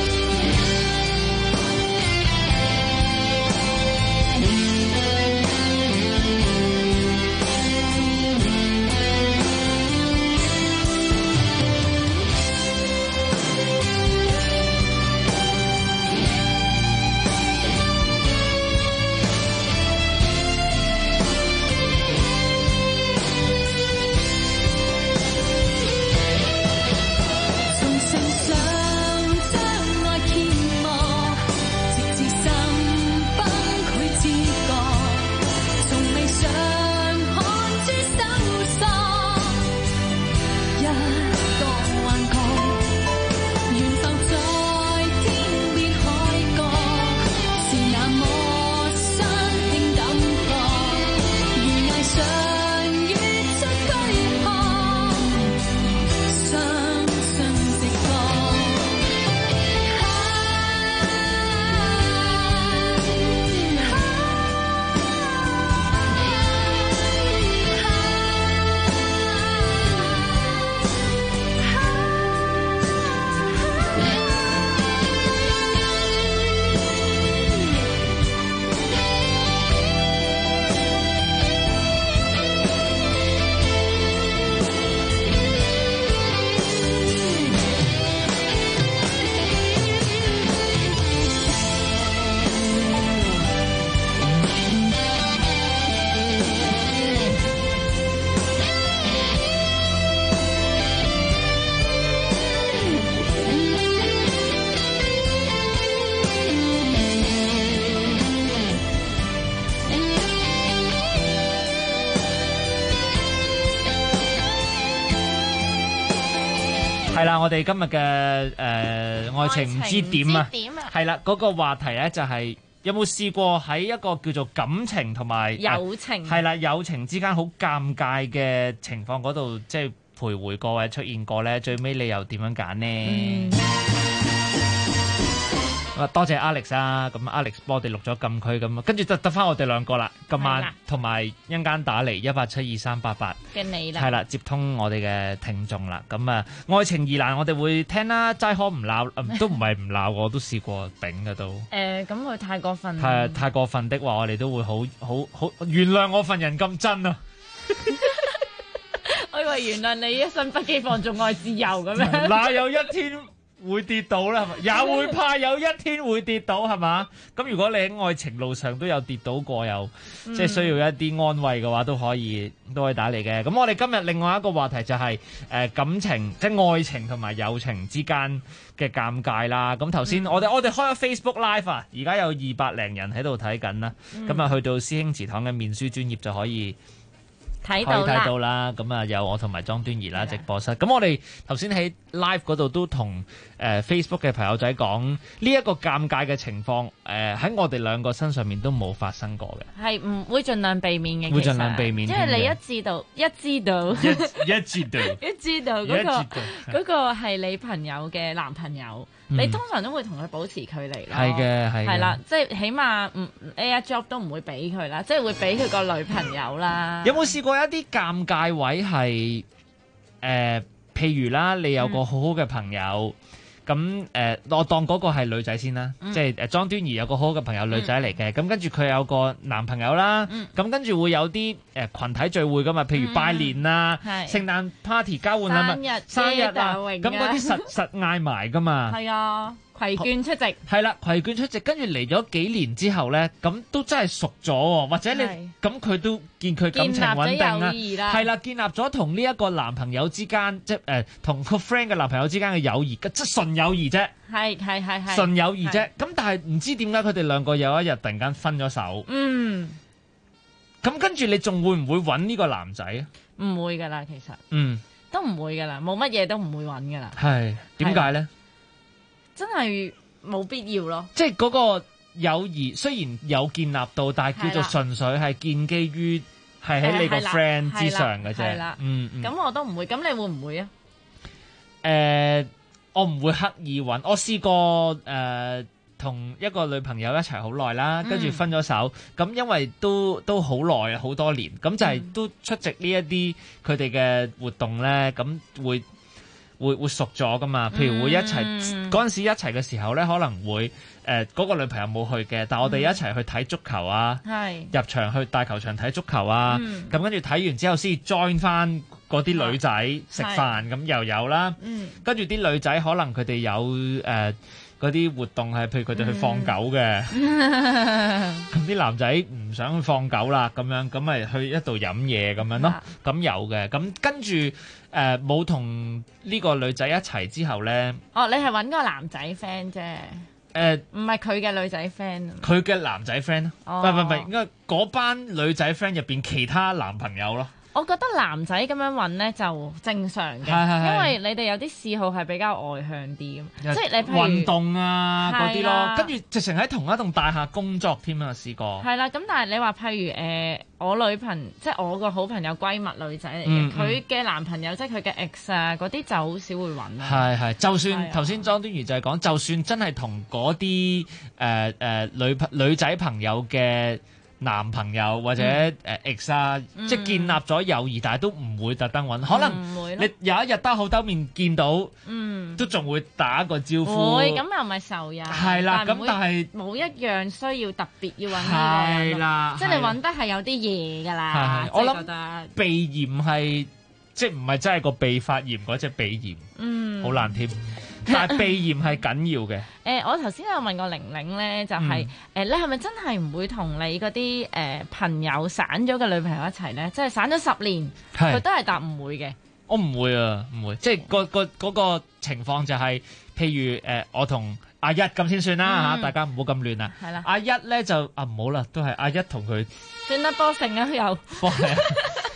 係啦，我哋今日嘅愛情唔知點啊，係啦，嗰個話題咧就係有冇試過喺一個叫做感情同埋友情係啦友情之間好尷尬嘅情況嗰度，即係徘徊過或者出現過咧，最尾你又點樣揀呢？多謝 Alex 啊，咁 Alex 幫我哋錄咗禁區咁啊，跟住得翻我哋兩個啦，今晚同埋一陣間打嚟1872388 嘅你啦， 係啦，接通我哋嘅聽眾啦，咁啊愛情疑難我哋會聽啦，齋可唔鬧，都唔係唔鬧，我都試過頂嘅都。 咁佢太過分， 太過分的話，我哋都會好原諒我份人咁真啊！ 我以為原諒你一生不羈放縱愛自由咁樣， 哪有一天會跌倒啦，也會怕有一天會跌倒，係嘛？咁如果你喺愛情路上都有跌倒過，又即係需要一啲安慰嘅話，都可以打嚟嘅。咁我哋今日另外一個話題就係感情，即係愛情同埋友情之間嘅尷尬啦。咁頭先我哋開咗 Facebook Live 啊，而家有200零人喺度睇緊啦。咁啊去到師兄祠堂嘅面書專頁就可以睇到啦，咁啊有我同埋莊端儀啦直播室。咁我哋頭先喺 live 嗰度都同Facebook 嘅朋友仔講呢一個尷尬嘅情況，喺我哋兩個身上面都冇發生過嘅， 係唔會盡量避免嘅， 會盡量避免， 因為你一知道嗰個係你朋友嘅男朋友，你通常都會同佢保持距離咯。 係嘅， 係啦，即係起碼air job 都唔會俾佢啦，即係會俾佢個女朋友啦。 有冇試過一啲尷尬位係譬如啦，你有個好好嘅朋友，咁我當嗰個係女仔先啦，即係莊端儀有個好好嘅朋友女仔嚟嘅，咁跟住佢有個男朋友啦，咁跟住會有啲群體聚會噶嘛，譬如拜年啊、聖誕 party 交換禮物、生日啊，咁嗰啲實嗌埋噶嘛。 係啊。攜眷出席係啦，攜眷出席，跟住嚟咗幾年之後咧，咁都真係熟咗喎，或者你咁佢都見佢感情穩定啦，係啦，建立咗同呢一個男朋友之間，即係同個 friend 嘅男朋友之間嘅友誼，即係純友誼啫， 係純友誼啫。咁但係唔知點解佢哋兩個有一日突然間分咗手，咁跟住你仲會唔會揾呢個男仔啊？ 唔會噶啦，其實都唔會噶啦，冇乜嘢都唔會揾噶啦。 係點解咧？ 真係冇必要咯， 即係嗰個友誼雖然有建立到，但係叫做純粹係建基於係喺你個 friend 之上嘅啫。 咁我都唔會，咁你會唔會啊？ 我唔會刻意揾。我試過同一個女朋友一齊好耐啦，跟住分咗手。咁因為都好耐好多年，咁就係都出席呢一啲佢哋嘅活動咧，咁會熟咗噶嘛？譬如會一齊嗰陣時一齊嘅時候咧，可能會嗰個女朋友冇去嘅，但係我哋一齊去睇足球啊，入場去大球場睇足球啊，咁跟住睇完之後先 join 翻嗰啲女仔食飯，咁又有啦。跟住啲女仔可能佢哋有嗰啲活動係，譬如佢哋去放狗嘅，咁啲男仔唔想去放狗啦，咁咪去一度飲嘢咁樣咯。咁有嘅，咁跟住冇同呢個女仔一齊之後咧， 你係揾個男仔 friend 啫，唔係佢嘅女仔 friend， 佢嘅男仔 friend 咯，唔係，應該嗰班女仔 friend 入邊其他男朋友咯。 我覺得男仔咁樣揾咧就正常嘅，因為你哋有啲嗜好係比較外向啲，即係你譬如運動啊嗰啲咯，跟住直情喺同一棟大廈工作添啊，試過。 係啦，咁但係你話譬如我女朋即係我個好朋友閨蜜女仔嚟嘅，佢嘅男朋友即係佢嘅 ex 啊嗰啲就好少會揾啦。 係，就算頭先莊端儀就係講，就算真係同嗰啲女仔朋友嘅男朋友或者ex 啊，即係建立咗友誼，但係都唔會特登揾，可能你有一日兜口兜面見到，都仲會打個招呼。 會咁又唔係仇人。 係啦，咁但係冇一樣需要特別要揾呢個。 係啦， 即係你揾得係有啲嘢㗎啦。 我諗鼻炎係即係唔係真係個鼻發炎嗰隻鼻炎，好難添。但係鼻炎係緊要嘅。 我頭先有問過玲玲咧，就係你係咪真係唔會同你嗰啲朋友散咗嘅女朋友一齊咧？即係散咗10年，佢都係答唔會嘅。我唔會啊，唔會。即係嗰個情況就係，譬如我同阿一咁先算啦嚇，大家唔好咁亂啊。係啦，阿一咧就唔好啦，都係阿一同佢。算啦，波性啊又。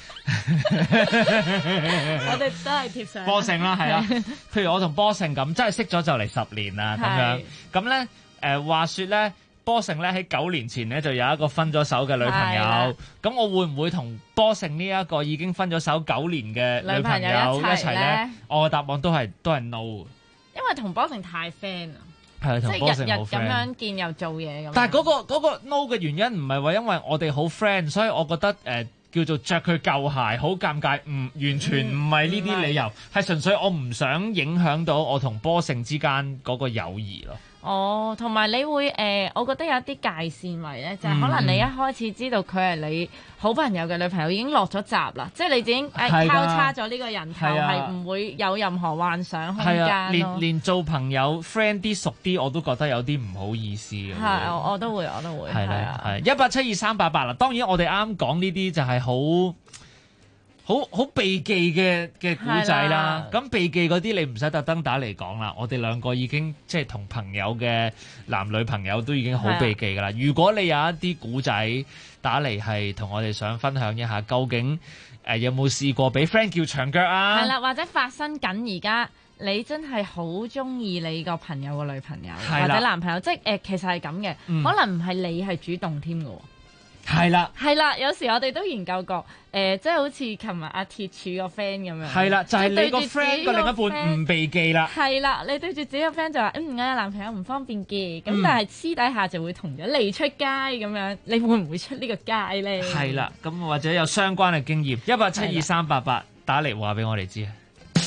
我哋都係貼上波勝啦，係啦。譬如我同波勝咁，真係識咗就嚟10年啦，咁樣。咁咧話說咧，波勝咧喺9年前咧就有一個分咗手嘅女朋友。咁我會唔會同波勝呢一個已經分咗手9年嘅女朋友一齊咧？我嘅答案都係 no。 因為同波勝太 friend 啦。 係同波勝好 friend， 即係日咁樣見又做嘢咁。 但係嗰個 no 嘅原因唔係話因為我哋好 friend，所以我覺得叫做着佢舊鞋好尷尬，完全唔係呢啲理由，係純粹我唔想影響到我同波勝之間嗰個友誼咯。 哦，同埋你會我覺得有一啲界線位咧，就係可能你一開始知道佢係你好朋友嘅女朋友，已經落咗閘啦，即係你已經交叉咗呢個人頭，係唔會有任何幻想空間咯。連做朋友 friend 啲熟啲，我都覺得有啲唔好意思嘅。係，我都會。係啦，係1872388啦。當然我哋啱講呢啲就係好避忌嘅古仔啦，咁避忌嗰啲你唔使特登打嚟講啦，我哋兩個已經即係同朋友嘅男女朋友都已經好避忌噶啦。如果你有一啲古仔打嚟係同我哋想分享一下，究竟有冇試過俾 friend 叫長腳啊？係啦， 或者發生緊而家你真係好中意你個朋友個女朋友或者男朋友，即係其實係咁嘅，可能唔係你係主動添㗎喎。係啦，有時我哋都研究過，即係好似琴日阿鐵柱個 friend 咁樣。係啦，就係你個 friend 個另一半唔避忌啦。係啦，你對住自己個 friend 就話，我有男朋友唔方便嘅，咁但係私底下就會同咗你出街咁樣，你會唔會出呢個街咧？係啦， 咁或者有相關嘅經驗，1872388打嚟話俾我哋知啊。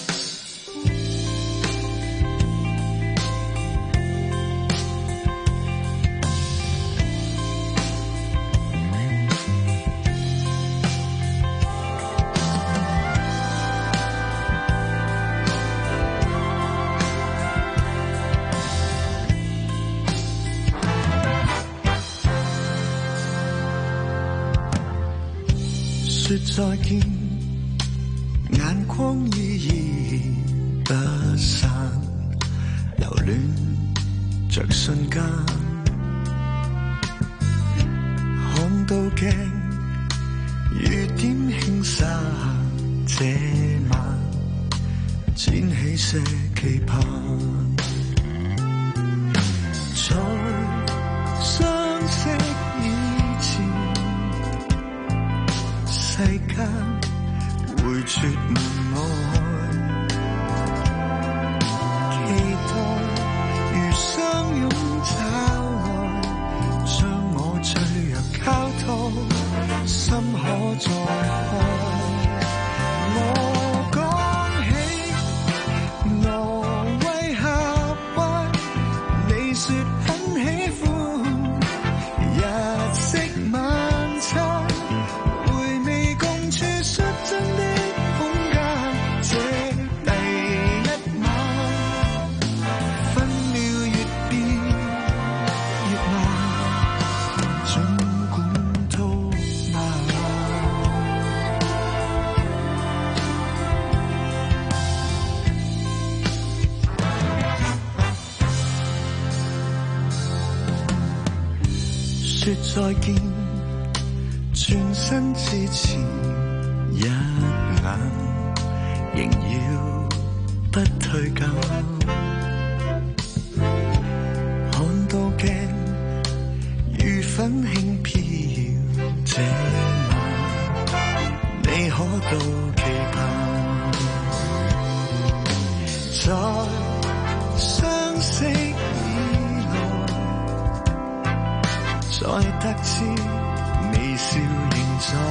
說再見，眼光依然不散，留戀着瞬間，看到鏡雨點輕灑，這晚濺起些期盼，在相識以前世間會絕無愛，期待如相擁找愛，將我脆弱交託，心可再開。我講起挪威夏威，你說很喜歡日式晚餐。說再見，轉身之前一眼，仍要不退減。看到鏡如粉輕飄，這晚你可到期盼，在相識再得知微笑仍在，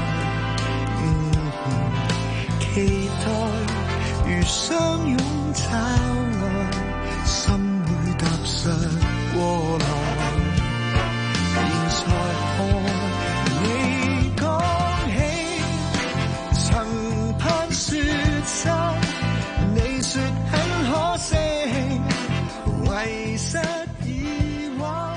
期待如相擁找愛，心會踏上過來。現在看你講起曾盼說真，你說很可惜，遺失以往。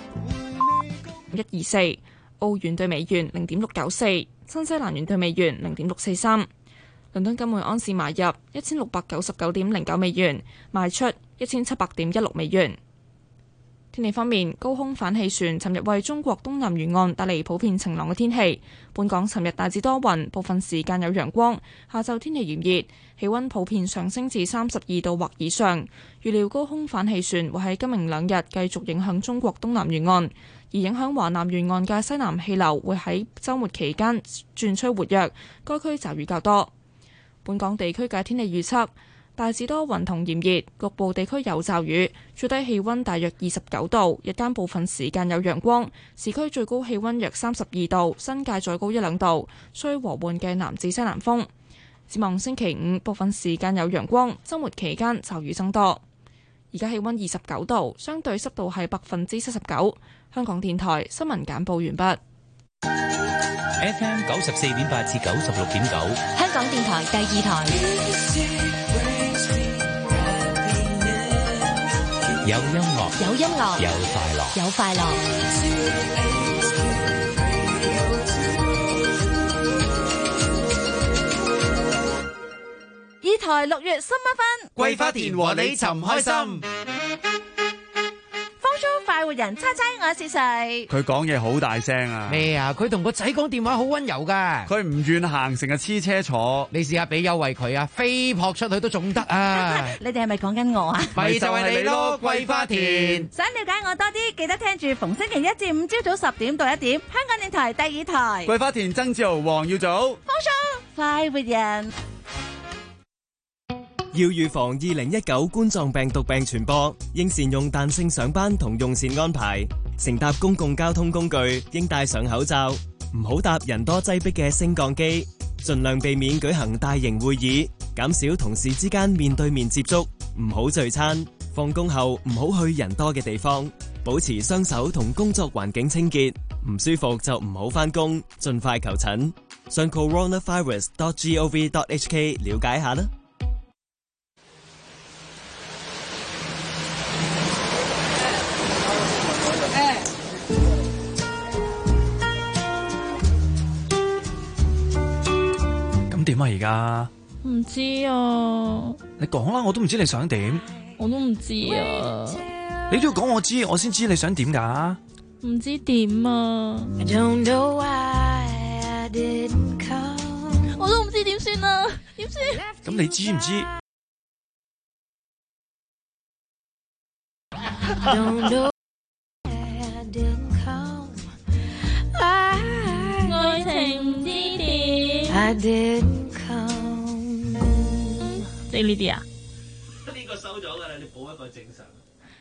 124澳元對美元0.694，新西蘭元對美元0.643。倫敦金每盎司買入1699.09美元，賣出1700.16美元。 天氣方面，高空反氣旋尋日為中國東南沿岸帶嚟普遍晴朗嘅天氣。本港尋日大致多雲，部分時間有陽光。下晝天氣炎熱，氣溫普遍上升至32度或以上。預料高空反氣旋會喺今明兩日繼續影響中國東南沿岸，而影響華南沿岸嘅西南氣流會喺週末期間轉趨活躍，該區驟雨較多。本港地區嘅天氣預測。大致多雲同炎熱，局部地區有驟雨，最低氣溫大約29度，日間部分時間有陽光，市區最高氣溫約32度，新界再高1-2度，吹和緩嘅南至西南風。展望星期五，部分時間有陽光，週末期間驟雨增多。而家氣溫29度，相對濕度係79%。香港電台新聞簡報完畢。 FM 94.8至96.9， 香港電台第2台。 有音樂， 有音樂， 有快樂， 有快樂。 二台6月新一分， 桂花田和你尋開心。 快活人，猜猜我是誰？ 佢講嘢好大聲啊！ 咩啊？佢同個仔講電話好溫柔噶。 佢唔願行，成日黐車坐。 你試下俾優惠佢啊，飛撲出去都仲得啊！ 你哋係咪講緊我啊？ 咪就係你咯，桂花田。 想了解我多啲，記得聽住逢星期1至5朝早10點到1點，香港電台第2台。 桂花田曾志豪、黃耀祖。 放鬆，快活人。 要預防2019冠狀病毒病傳播，應善用彈性上班同用膳安排。乘搭公共交通工具應戴上口罩，唔好搭人多擠迫嘅升降機，盡量避免舉行大型會議，減少同事之間面對面接觸，唔好聚餐。放工後唔好去人多嘅地方，保持雙手同工作環境清潔。唔舒服就唔好返工，盡快求診。上 coronavirus.gov.hk 了解下啦。 點啊而家？ 唔知啊。 你講啦，我都唔知你想點。 我都唔知啊。 你都要講我知，我先知你想點㗎。 唔知點啊。我都唔知點算啊，點算？ 咁你知唔知？ 愛情唔知點。即呢啲啊？ 呢個收咗㗎啦，你補一個正常。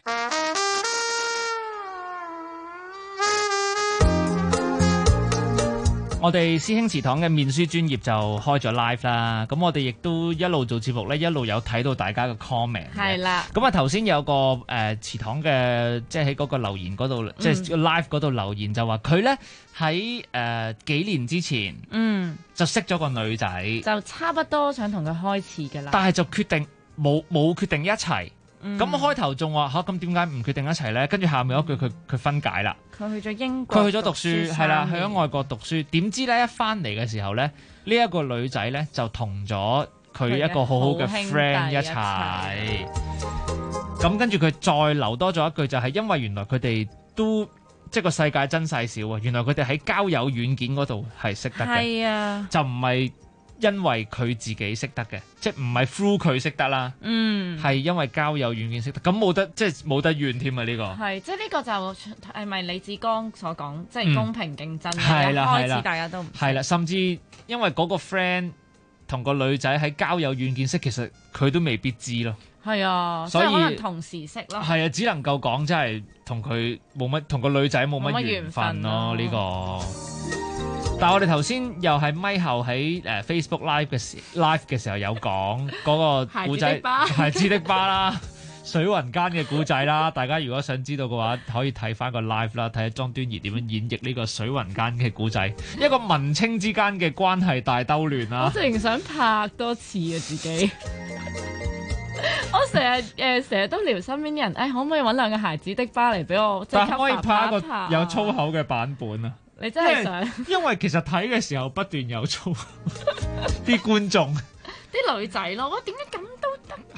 我哋師兄祠堂嘅面書專頁就開咗 live 啦，咁我哋亦都一路做節目咧，一路有睇到大家嘅 comment。 係啦。 咁啊頭先有個祠堂嘅，即係喺嗰個留言嗰度，即係 live 嗰度留言就話佢咧喺幾年之前，就識咗個女仔， 就差不多想同佢開始㗎啦。 但係就決定冇決定一齊。咁開頭仲話嚇，咁點解唔決定一齊咧？跟住下面嗰句佢分解啦。 佢去咗英國， 佢去咗讀書，係啦，去咗外國讀書。點知咧一翻嚟嘅時候咧，呢一個女仔咧就同咗佢一個好好嘅 friend 一齊。咁跟住佢再留多咗一句，就係因為原來佢哋都即係個世界真細小啊！原來佢哋喺交友軟件嗰度係識得嘅， 係啊， 就唔係因為佢自己識得嘅，即係唔係 through 佢識得啦，係因為交友軟件識得，咁冇得即係冇得怨添啊！呢個係即係呢個就係咪李志剛所講，即係公平競爭， 係啦係啦， 開始大家都唔係啦，甚至因為嗰個 friend 同個女仔喺交友軟件識，其實佢都未必知咯。 係啊，所以可能同時識咯。 係啊，只能夠講真係同佢冇乜，同個女仔冇乜緣分咯呢個。但係我哋頭先又係咪後喺Facebook Live 嘅時候有講嗰個古仔，孩子的巴啦，水雲間嘅古仔啦。大家如果想知道嘅話，可以睇翻個 live 啦，睇下莊端儀點樣演繹呢個水雲間嘅古仔，一個文青之間嘅關係大兜亂啦。 我淨想拍多次啊自己。我成日都撩身邊人，可唔可以揾兩個孩子的巴嚟俾我？ 但可以拍一個有粗口嘅版本啊！ 你真係想？ 因為其實睇嘅時候不斷有粗口，啲觀眾、 啲女仔咯，我點解咁都得？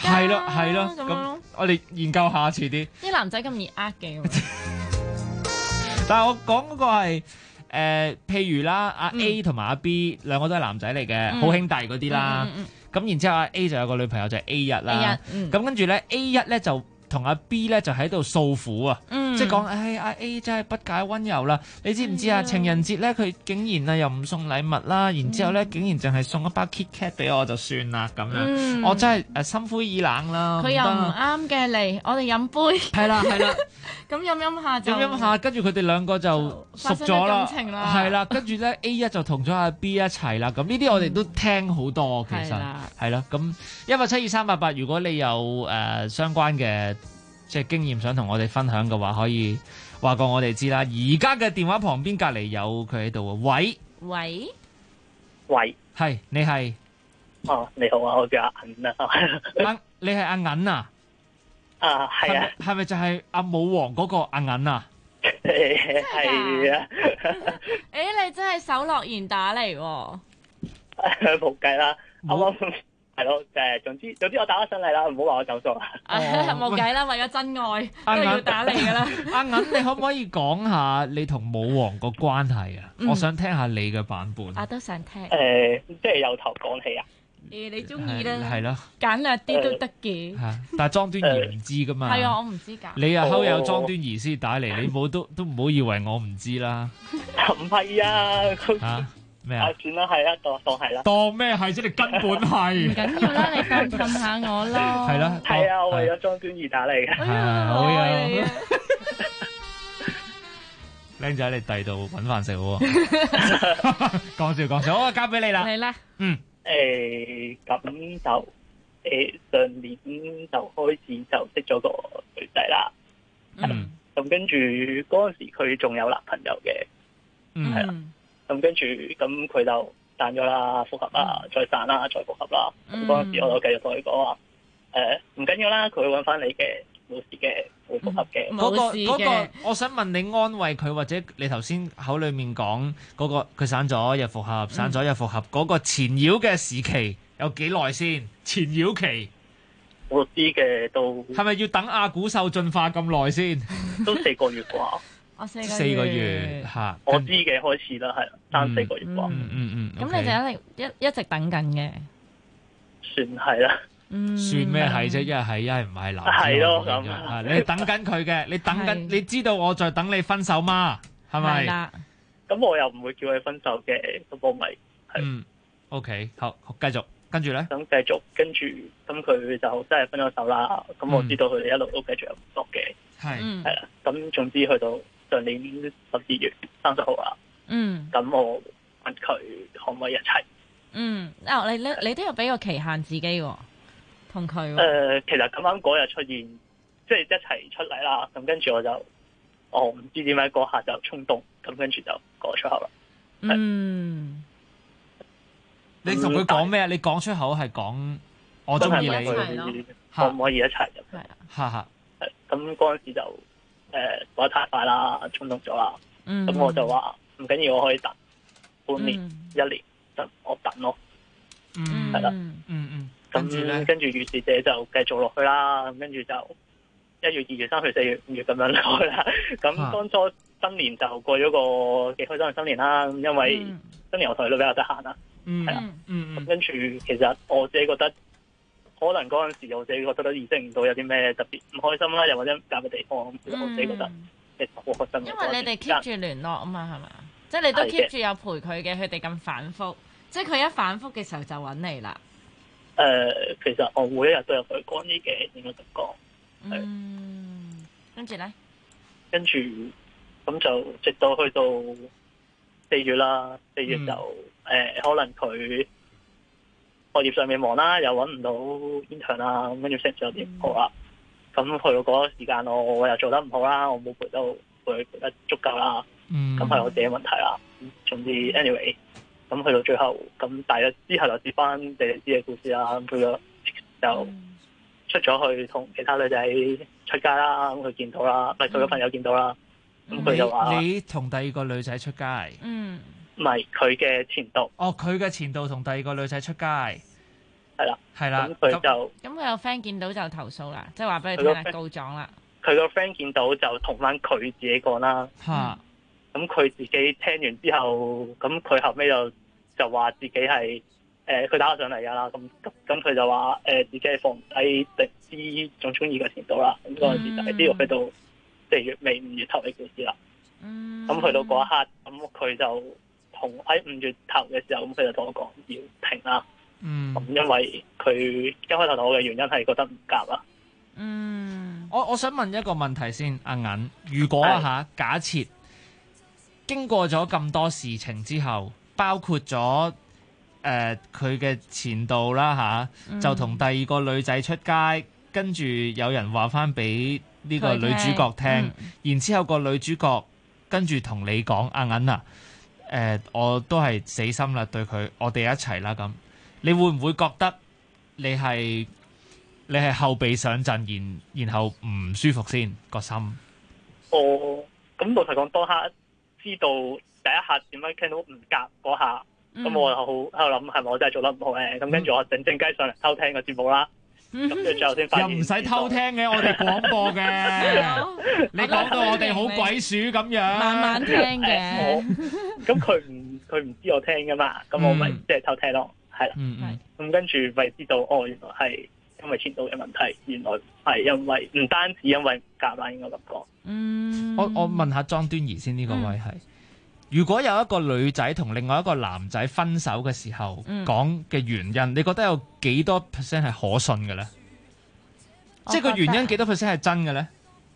係咯係咯，咁我哋研究下遲啲。 啲男仔咁易呃嘅。 但係我講嗰個係譬如啦，阿 A 同埋阿 B 兩個都係男仔嚟嘅，好兄弟嗰啲啦。咁然之後阿 A 就有個女朋友就係 A 一啦。咁跟住咧 A 一咧就同阿 B 咧就喺度訴苦啊，即係講阿 A 真係不解溫柔啦。你知唔知啊？情人節咧佢竟然啊又唔送禮物啦，然之後咧竟然淨係送一包 KitKat 俾我就算啦咁樣。我真係心灰意冷啦。 佢又唔啱嘅嚟，我哋飲杯。 係啦係啦。 咁飲下， 跟住佢哋兩個就熟咗啦，係啦，跟住咧 A 一就同咗阿 B 一齊啦。咁呢啲我哋都聽好多，其實係啦。咁172-388，如果你有相關嘅即係經驗想同我哋分享嘅話，可以話過我哋知啦。而家嘅電話旁邊隔離有佢喺度啊，喂，係你係？ 哦，你好啊，我叫阿銀啊。 你係阿銀啊？ 啊，係啊， 係咪就係阿武王嗰個阿銀啊？ 係啊。 你真係手落言打嚟喎。 冇計啦，啱啱係咯，總之我打咗上嚟啦，唔好話我走數啦。 冇計啦，為咗真愛都要打嚟㗎啦。 阿銀，你可唔可以講下你同武王個關係啊？我想聽下你嘅版本。 我都想聽。 即係由頭講起啊。 你中意啦， 係咯， 簡略啲都得嘅。 但係莊端儀唔知噶嘛。 係啊，我唔知㗎。 你啊，後有莊端儀先打嚟，你冇都唔好以為我唔知啦。 唔係啊。 咩啊？ 算啦，係啦，當係啦。 當咩係啫？你根本係。 唔緊要啦，你當氹下我咯。 係啦。 係啊，我為咗莊端儀打嚟嘅。 好嘢。靚仔，你第二度揾飯食好喎。講笑，好啊，交俾你啦。 嚟啦。 咁就上年就開始就識咗個女仔啦。咁跟住嗰陣時佢仲有男朋友嘅。係啦。咁跟住咁佢就散咗啦，復合啦，再散啦，再復合啦。咁嗰陣時我就繼續同佢講話，唔緊要啦，佢會揾翻你嘅，冇事嘅，會復合嘅。 嗰個，我想問你安慰佢，或者你頭先口裡面講嗰個佢散咗又復合，散咗又復合嗰個纏繞嘅時期有幾耐先？纏繞期我知嘅都係咪要等阿古獸進化咁耐先？ 都4個月啩。 4個月嚇， 我知嘅開始啦，係3-4個月啩。 咁你就一直等緊嘅， 算係啦。 算咩係啫？一係一係唔係男？ 係咯咁。 你等緊佢嘅，你等緊，你知道我在等你分手嗎？係咪？ 咁我又唔會叫佢分手嘅，咁我咪係。 OK，好，繼續，跟住咧。 咁繼續，跟住咁佢就真係分咗手啦。咁我知道佢哋一路都繼續有聯絡嘅。係啦，咁總之去到上年12月30號啦。咁我問佢可唔可以一齊？ 你都有俾個期限自己喎，同佢。 其實咁啱嗰日出現，即係一齊出嚟啦。咁跟住我唔知點解嗰下就衝動，咁跟住就講出口啦。 你同佢講咩啊？你講出口係講我中意你， 可唔可以一齊？ 係。 咁嗰陣時就講得太快啦，衝動咗啦。咁我就話唔緊要，我可以等半年、1年，就我等咯。係啦。咁跟住如是者就繼續落去啦。咁跟住就1月、2月、3月、4月、5月咁樣落去啦。咁當初新年就過咗個幾開心嘅新年啦。因為新年我同佢都比較得閒啦。係啦。咁跟住其實我自己覺得。可能嗰陣時我自己覺得都意識唔到有啲咩特別唔開心啦，又或者唔夾嘅地方，其實我自己覺得其實好開心。 因為你哋 keep 住聯絡啊嘛，係嘛？即係你都 keep 住有陪佢嘅，佢哋咁反覆，即係佢一反覆嘅時候就揾你啦。 其實我每一日都有同佢講嘢嘅，應該咁講。 跟住咧？ 跟住咁就直到去到4月啦，4月就可能佢學業上面忙啦，又揾唔到 intern 啦，咁跟住成績有啲唔好啦。咁去到嗰個時間，我又做得唔好啦，我冇陪得足夠啦。咁係我自己問題啦。總之 anyway，咁去到最後，咁大約之後就接翻你哋知嘅故事啦。咁佢就出咗去同其他女仔出街啦。咁佢見到啦，佢個朋友見到啦。咁佢就話： 你同第二個女仔出街？ 唔係佢嘅前度。 佢嘅前度同第二個女仔出街。 係啦，咁佢就咁佢有 friend 見到就投訴啦，即係話俾你聽啦，告狀啦。 佢個 friend 見到就同翻佢自己講啦。咁佢自己聽完之後，咁佢後尾就話自己係佢打我上嚟㗎啦。咁佢就話自己係放唔低知仲中意嘅前度啦。咁嗰陣時就係呢個去到4月尾5月頭嘅故事啦。咁去到嗰一刻，咁佢就喺5月頭嘅時候，咁佢就同我講要停啦。咁因為佢一開頭同我嘅原因係覺得唔夾啦。 我想問一個問題先，阿銀，如果假設經過咗咁多事情之後，包括咗佢嘅前度啦就同第二個女仔出街，跟住有人話翻俾呢個女主角聽，然之後個女主角跟住同你講，阿銀啊，我都係死心啦，對佢，我哋一齊啦咁，你會唔會覺得你係後備上陣，然後唔舒服先個心？ 咁老實講，當刻知道第一下點樣傾到唔夾嗰下，咁我好喺度諗係咪我真係做得唔好咧？咁跟住我靜雞上嚟偷聽個節目啦。咁跟住最後先發現又唔使偷聽嘅，我哋廣播嘅。你講到我哋好鬼鼠咁樣， 慢慢聽嘅。 咁佢唔知我聽噶嘛？咁我咪即係偷聽咯，係啦。咁跟住咪知道原來係因為前度嘅問題，原來係因為唔單止因為唔夾啦，應該咁講。 我問下莊端儀先，呢個位係。如果有一個女仔同另外一個男仔分手嘅時候講嘅原因，你覺得有幾多 percent 係可信嘅咧？即係個原因幾多 percent 係真嘅咧？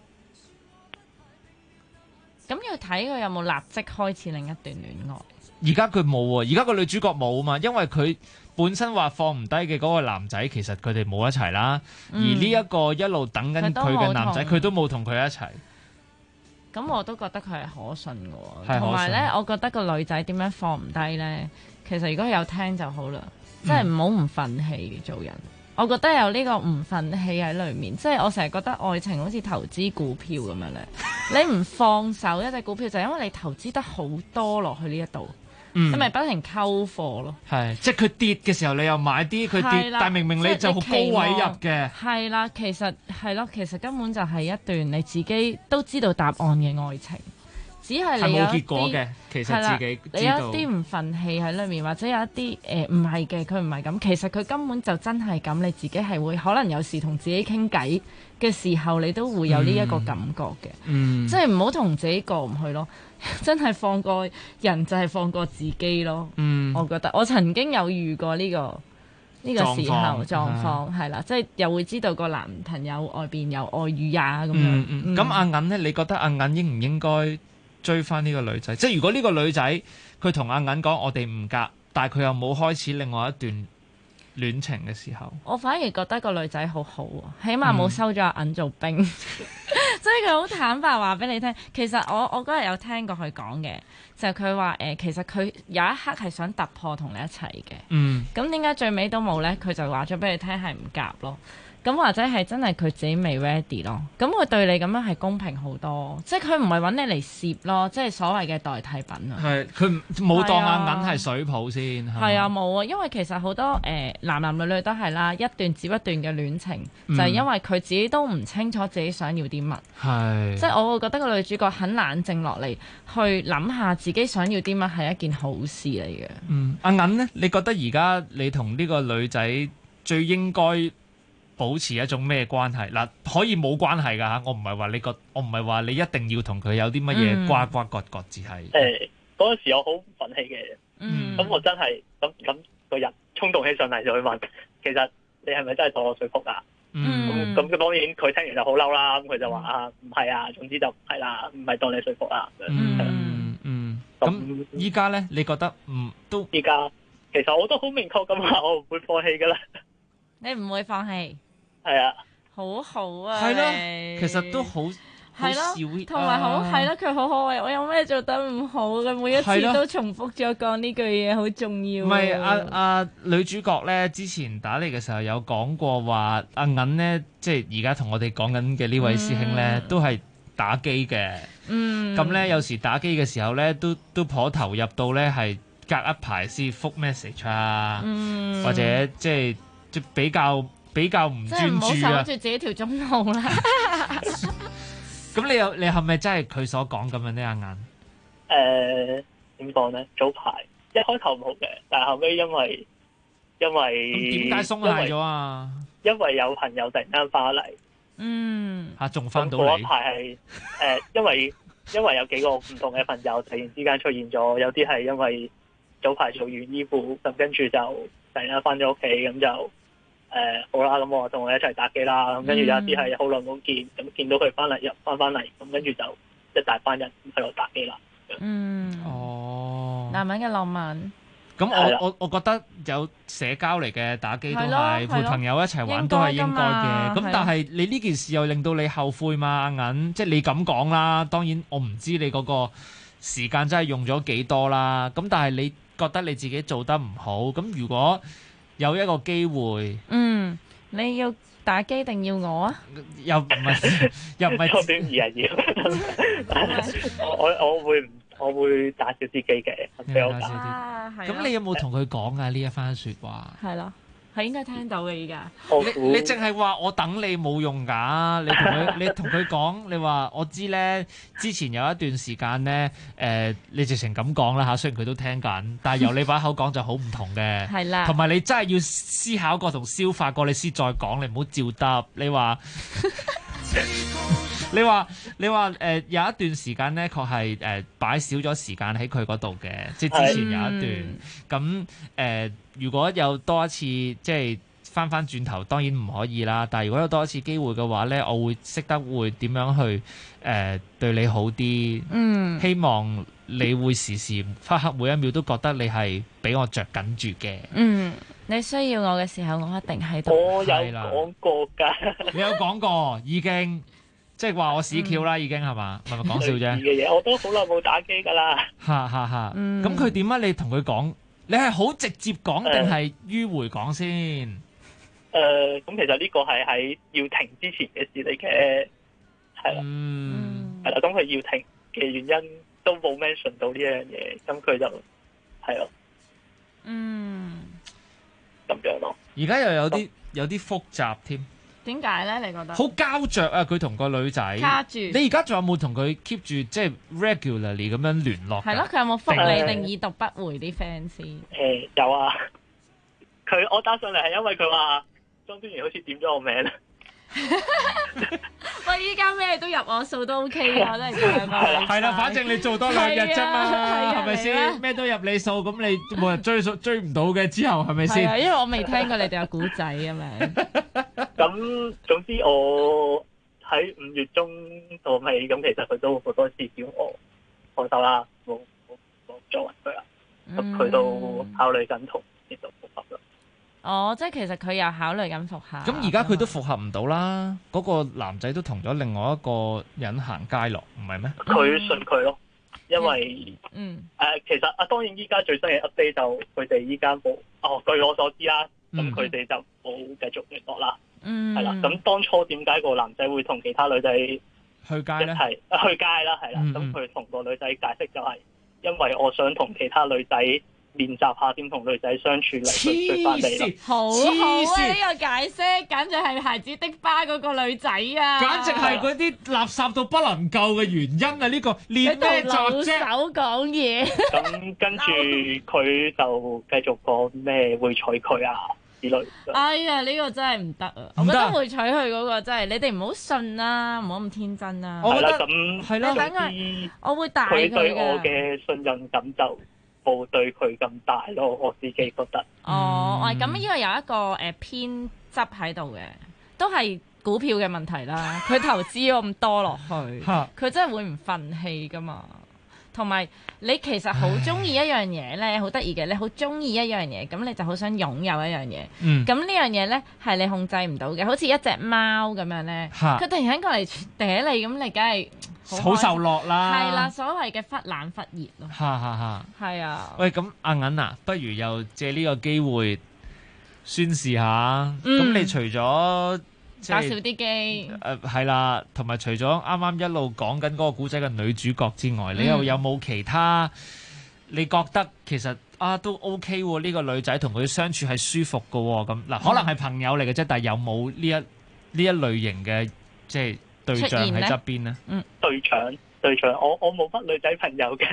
咁要睇佢有冇立即開始另一段戀愛。 而家佢冇喎，而家個女主角冇啊嘛，因為佢本身話放唔低嘅嗰個男仔，其實佢哋冇一齊啦。而呢一個一路等緊佢嘅男仔，佢都冇同佢一齊。 咁我都覺得佢係可信嘅，同埋咧，我覺得個女仔點樣放唔低咧？其實如果佢有聽就好啦，即係唔好唔憤氣做人。我覺得有呢個唔憤氣喺裏面，即係我成日覺得愛情好似投資股票咁樣咧，你唔放手一隻股票就係因為你投資得好多落去呢一度。你咪不停溝貨咯， 係即係佢跌嘅時候，你又買啲佢跌，但明明你就好高位入嘅， 係啦，其實係咯，其實根本就係一段你自己都知道答案嘅愛情，只係你有冇結果嘅，其實自己知道你有一啲唔憤氣喺裏面，或者有一啲唔係嘅，佢唔係咁，其實佢根本就真係咁，你自己係會可能有時同自己傾偈嘅時候，你都會有呢一個感覺嘅，即係唔好同自己過唔去咯。真係放過人就係放過自己咯。我覺得我曾經有遇過呢個時候狀況係啦，即係又會知道個男朋友外邊有外遇啊咁樣。 咁阿銀呢，你覺得阿銀應唔應該追翻呢個女仔？即係如果呢個女仔佢同阿銀講我哋唔夾，但係佢又冇開始另外一段戀情嘅時候， 我反而覺得個女仔好好啊，起碼冇收咗阿銀做兵。所以佢好坦白話俾你聽，其實我嗰日有聽過佢講嘅，就佢話其實佢有一刻係想突破同你一齊嘅。咁點解最尾都冇呢？佢就話咗俾你聽係唔夾咯。咁或者係真係佢自己未 ready 咯。咁佢對你咁樣係公平好多，即係佢唔係揾你嚟攝咯，即係所謂嘅代替品啊。 係佢冇當阿銀係水泡先。 係啊，冇啊，因為其實好多男男女女都係啦，一段接一段嘅戀情，就係因為佢自己都唔清楚自己想要啲乜。係，即係我會覺得個女主角很冷靜落嚟，去諗下自己想要啲乜係一件好事嚟嘅。 阿銀呢，你覺得而家你同呢個女仔最應該保持一種咩關係？嗱，可以冇關係㗎嚇，我唔係話你一定要同佢有啲乜嘢瓜瓜葛葛，只係嗰陣時我好憤氣嘅，咁我真係咁個人衝動起上嚟就去問，其實你係咪真係當我說服啊？咁當然佢聽完就好嬲啦，咁佢就話唔係啊，總之就唔係啦，唔係當你說服啦。 咁依家咧，你覺得都依家其實我都好明確咁話，我唔會放棄㗎啦。 你唔會放棄？ 係啊， 好好啊， 係咯，其實都好係咯，同埋好係咯，佢好可愛。我有咩做得唔好嘅？每一次都重複咗講呢句嘢，好重要。 唔係阿女主角咧，之前打嚟嘅時候有講過話，阿銀咧，即係而家同我哋講緊嘅呢位師兄咧，都係打機嘅。咁咧有時打機嘅時候咧，都頗投入到咧，係隔一排先覆 message 啊，或者即係即比較唔專即係唔好注啊守住。自己條中路啦。 咁你係咪真係佢所講咁樣呢？阿眼點講咧？早排一開頭唔好嘅，但係後尾因為點解鬆懈咗啊？ 因為有朋友突然間翻嚟， 仲翻到嗰一嚟。 排係因為有幾個唔同嘅朋友突然之間出現咗，有啲係因為早排做完醫護，咁跟住就突然間翻咗屋企，咁就好啦，咁我同佢一齊打機啦，咁跟住有啲係好耐冇見，咁見到佢翻嚟翻嚟，咁跟住就一大班人喺度打機啦。 男人嘅浪漫。 咁我覺得有社交嚟嘅打機都係陪朋友一齊玩都係應該嘅。咁但係你呢件事又令到你後悔嘛？阿銀，即係你咁講啦。當然我唔知你嗰個時間真係用咗幾多啦。咁但係你覺得你自己做得唔好。咁如果有一個機會， 你要打機定要我啊？ 又唔係我點而係要我會打少啲機嘅，俾我打。 咁你有冇同佢講啊？呢一番説話係咯，係應該聽到嘅依家。 你淨係話我等你冇用㗎，你同佢講，你話我知咧，之前有一段時間咧，你直情咁講啦嚇，雖然佢都聽緊，但係由你把口講就好唔同嘅。 係啦， 同埋你真係要思考過同消化過，你先再講，你唔好照答。你話有一段時間咧，確係擺少咗時間喺佢嗰度嘅，即係之前有一段。咁如果有多一次，即係翻轉頭，當然唔可以啦。但係如果有多一次機會嘅話咧，我會識得會點樣去對你好啲。希望你會時時刻刻每一秒都覺得你係俾我着緊住嘅。 你需要我嘅時候，我一定喺度。 我有講過㗎。 你有講過已經。即係話我屎橋啦，已經係嘛？係咪講笑啫？ 嘅嘢我都好耐冇打機㗎啦。 咁佢點啊？你同佢講，你係好直接講定係迂迴講先？ 咁其實呢個係喺要停之前嘅事嚟嘅，係啦，係啦。咁佢要停嘅原因都冇 mention 到呢樣嘢，咁佢就係咯，咁樣咯。 而家又有啲複雜添。 點解咧？你覺得好膠着啊！佢同個女仔卡住。你而家仲有冇同佢 keep 住即係 regularly 咁樣聯絡？ 係咯，佢有冇覆你定已讀不回啲 fans 先？ 有啊。我打上嚟係因為佢話莊端儀好似點咗我名。 喂，依家咩都入我數都 OK 嘅，我真係係啦，反正你做多2日啫嘛，係咪先？咩都入你數，咁你冇人追唔到嘅之後係咪先？ 係啊，因為我未聽過你哋有古仔啊嘛。 咁總之我喺5月中到尾，咁其實佢都好多次叫我放手啦，冇再揾佢啦。咁佢都考慮緊同呢度復合啦。 即係其實佢又考慮緊復合。 咁而家佢都復合唔到啦，嗰個男仔都同咗另外一個人行街咯，唔係咩？ 佢信佢咯，因為其實當然依家最新嘅 update 就佢哋依家冇據我所知啦，咁佢哋就冇繼續聯絡啦。係啦，咁當初點解個男仔會同其他女仔去街咧？ 去街啦，係啦，咁佢同個女仔解釋就係因為我想同其他女仔練習下點同女仔相處嚟追翻你咯。 好啊！呢個解釋簡直係孩子的巴嗰個女仔啊！ 簡直係嗰啲垃圾到不能救嘅原因啊！呢個練咩習啫？ 手講嘢。 咁跟住佢就繼續講咩會娶佢啊之類。 哎呀，呢個真係唔得啊！我覺得會娶佢嗰個真係，你哋唔好信啦，唔好咁天真啦。 係啦，咁係咯， 等佢，我會帶佢對我嘅信任感就冇對佢咁大咯，我自己覺得。 咁呢個有一個偏執喺度嘅，都係股票嘅問題啦。佢投資咗咁多落去，佢真係會唔憤氣噶嘛？同埋你其實好中意一樣嘢咧，好得意嘅，你好中意一樣嘢，咁你就好想擁有一樣嘢。咁呢樣嘢咧係你控制唔到嘅，好似一隻貓咁樣咧，佢突然間過嚟嗲你，咁你梗係好受落啦。 係啦，所謂嘅忽冷忽熱咯。係啊。 喂，咁阿銀啊，不如又借呢個機會宣示下。咁你除咗打少啲機， 係啦，同埋除咗啱啱一路講緊嗰個古仔嘅女主角之外，你又有冇其他你覺得其實都 OK 喎，呢個女仔同佢相處係舒服嘅喎，咁嗱，可能係朋友嚟嘅啫，但係有冇呢一類型嘅即係對象喺側邊呢？ 對象，我冇乜女仔朋友嘅。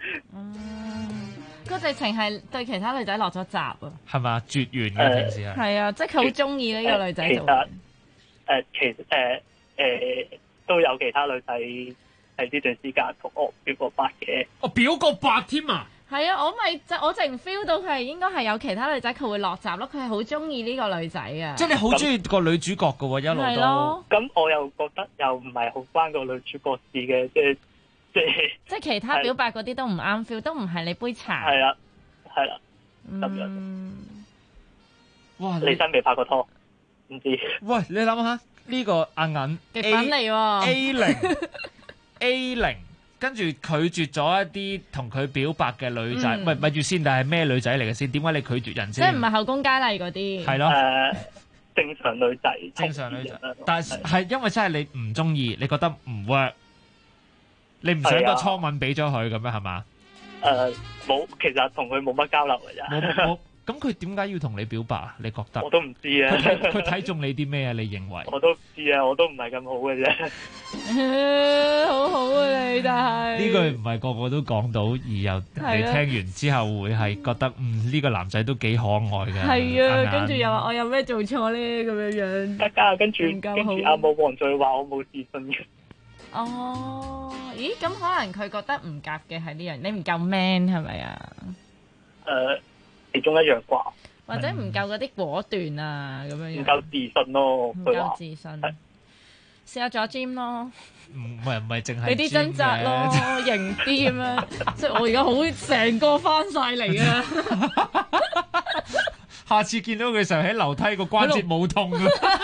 佢直情係對其他女仔落咗閘啊！ 係嘛？絕緣嘅平時係啊，即係佢好中意呢個女仔做。 其實都有其他女仔喺呢段時間同我表過白嘅。 我表過白添啊！ 係啊，我淨 feel 到佢係應該係有其他女仔佢會落閘咯，佢係好中意呢個女仔啊！ 即係你好中意個女主角嘅喎，一路都。係咯。 咁我又覺得又唔係好關個女主角事嘅， 即係其他表白嗰啲都唔啱 feel， 都唔係你杯茶。 係啦，咁樣。 哇！ 你真未拍過拖？唔知。 喂，你諗下呢個阿銀極品嚟喎 A0，跟住拒絕咗一啲同佢表白嘅女仔，咪住先，但係咩女仔嚟嘅先？點解你拒絕人先？ 即係唔係後宮佳麗嗰啲？ 係咯。 正常女仔。 正常女仔，但係因為真係你唔中意，你覺得唔 work， 你唔想個初吻俾咗佢咁樣係嘛？ 冇，其實同佢冇乜交流嘅啫。 咁佢點解要同你表白啊？你覺得？ 我都唔知啊。 佢睇中你啲咩啊？你認為？ 我都唔知啊，我都唔係咁好嘅啫。 好好啊你，但係呢句唔係個個都講到，而又你聽完之後會係覺得呢個男仔都幾可愛嘅。 係啊，跟住又話我有咩做錯咧咁樣。 得㗎，跟住阿冇王再話我冇自信嘅。 哦，咦？咁可能佢覺得唔夾嘅係呢樣，你唔夠 man 係咪啊？ 其中一樣啩， 或者唔夠嗰啲果斷啊，咁樣唔夠自信咯， 唔夠自信，試下咗 gym 咯， 唔係淨係你啲掙扎咯，型啲咁樣，即係我而家好成個翻晒嚟啊！ 下次見到佢時候喺樓梯個關節冇痛啊！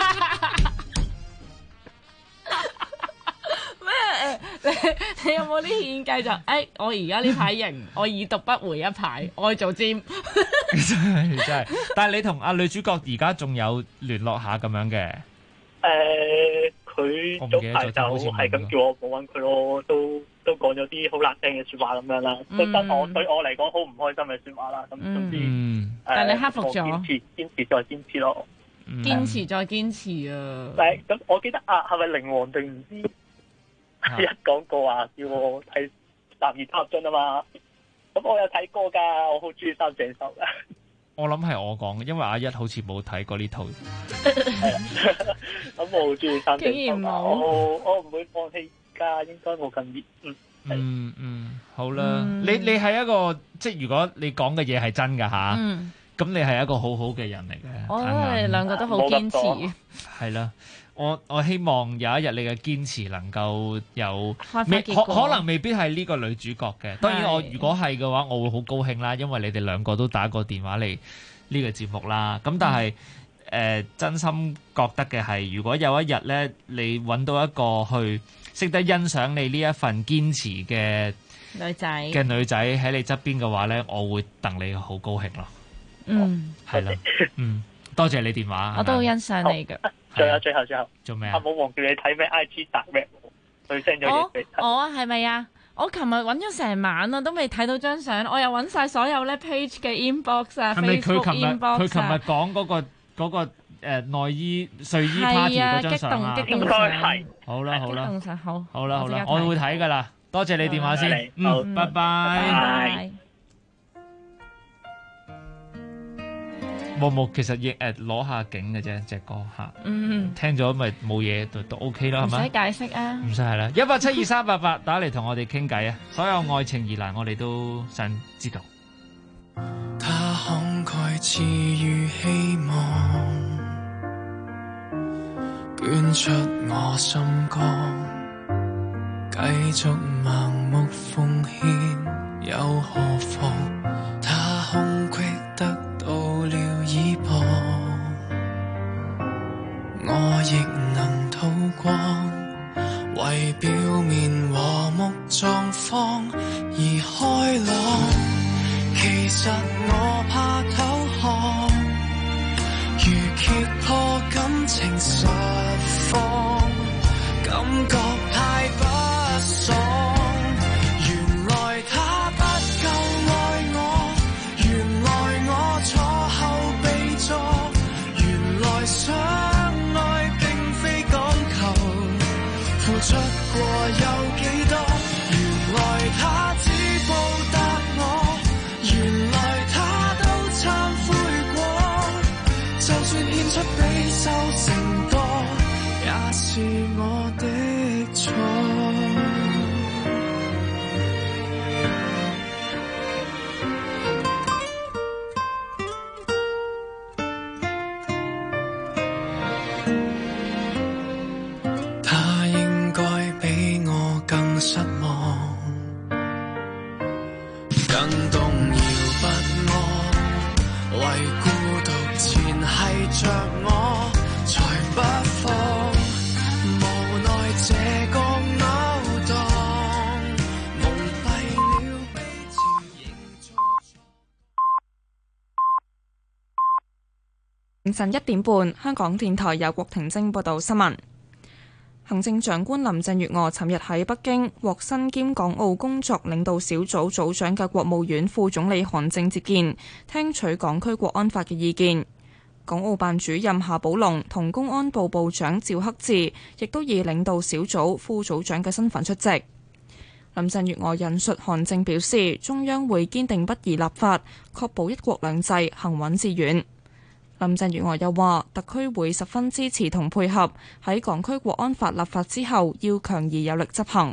你有冇啲獻計就？我而家呢排型，我已讀不回一排，我去做 gym。 真係，但係你同阿女主角而家仲有聯絡下咁樣嘅？ 佢早排就係咁叫我冇揾佢咯，都講咗啲好難聽嘅説話咁樣啦，都對我嚟講好唔開心嘅説話啦。咁總之， 但係你克服咗， 堅持再堅持咯， 堅持再堅持啊！ 咁我記得係咪靈王定唔知？一講過話叫我睇《男兒當入樽》啊嘛，咁我有睇過噶，我好中意三井壽噶。 我諗係我講，因為阿一好似冇睇過呢套。 咁我好中意三井壽，我唔會放棄噶，應該冇咁熱。 好啦，你係一個即係如果你講嘅嘢係真噶吓，咁你係一個好好嘅人嚟嘅。 我哋兩個都好堅持。 係啦。我希望有一日你嘅堅持能夠有可能未必係呢個女主角嘅。當然我如果係嘅話，我會好高興啦，因為你哋兩個都打過電話嚟呢個節目啦。咁但係真心覺得嘅係，如果有一日呢，你揾到一個去識得欣賞你呢一份堅持嘅女仔喺你側邊嘅話呢，我會戥你好高興咯。係啦，多謝你電話。 我都好欣賞你㗎。 最後做咩啊？ 我冇忘記你睇咩 IG Direct，佢 send 咗嘢俾你。 我係咪啊？我琴日揾咗成晚啊，都未睇到張相。我又揾晒所有咧 page 嘅 inbox 啊 ，Facebook inbox 啊。佢琴日講嗰個內衣睡衣 party 嗰張相啊， 激動係。 好啦，好啦， 我會睇㗎啦。多謝你電話先，拜拜。冇，其實亦攞下景嘅啫，隻歌嚇。聽咗咪冇嘢都 OK 啦，係咪？ 唔使解釋啊！ 唔使係啦，1723888打嚟同我哋傾偈啊！所有愛情疑難我哋都想知道。 他慷慨賜予希望，捐出我心肝，繼續盲目奉獻，又何妨？他空隙得到了倚傍，我亦能吐光，為表面和睦狀況而開朗。其實我怕投降，如揭破感情實況，感覺太不爽。原來他不夠愛凌晨1點半，香港電台由郭婷晶報道新聞。行政長官林鄭月娥尋日喺北京獲身兼港澳工作領導小組組長嘅國務院副總理韓正接見，聽取港區國安法嘅意見。港澳辦主任夏寶龍同公安部部長趙克志亦都以領導小組副組長嘅身份出席。林鄭月娥引述韓正表示，中央會堅定不移立法，確保一國兩制行穩致遠。林鄭月娥又話，特區會十分支持同配合，喺港區國安法立法之後要強而有力執行。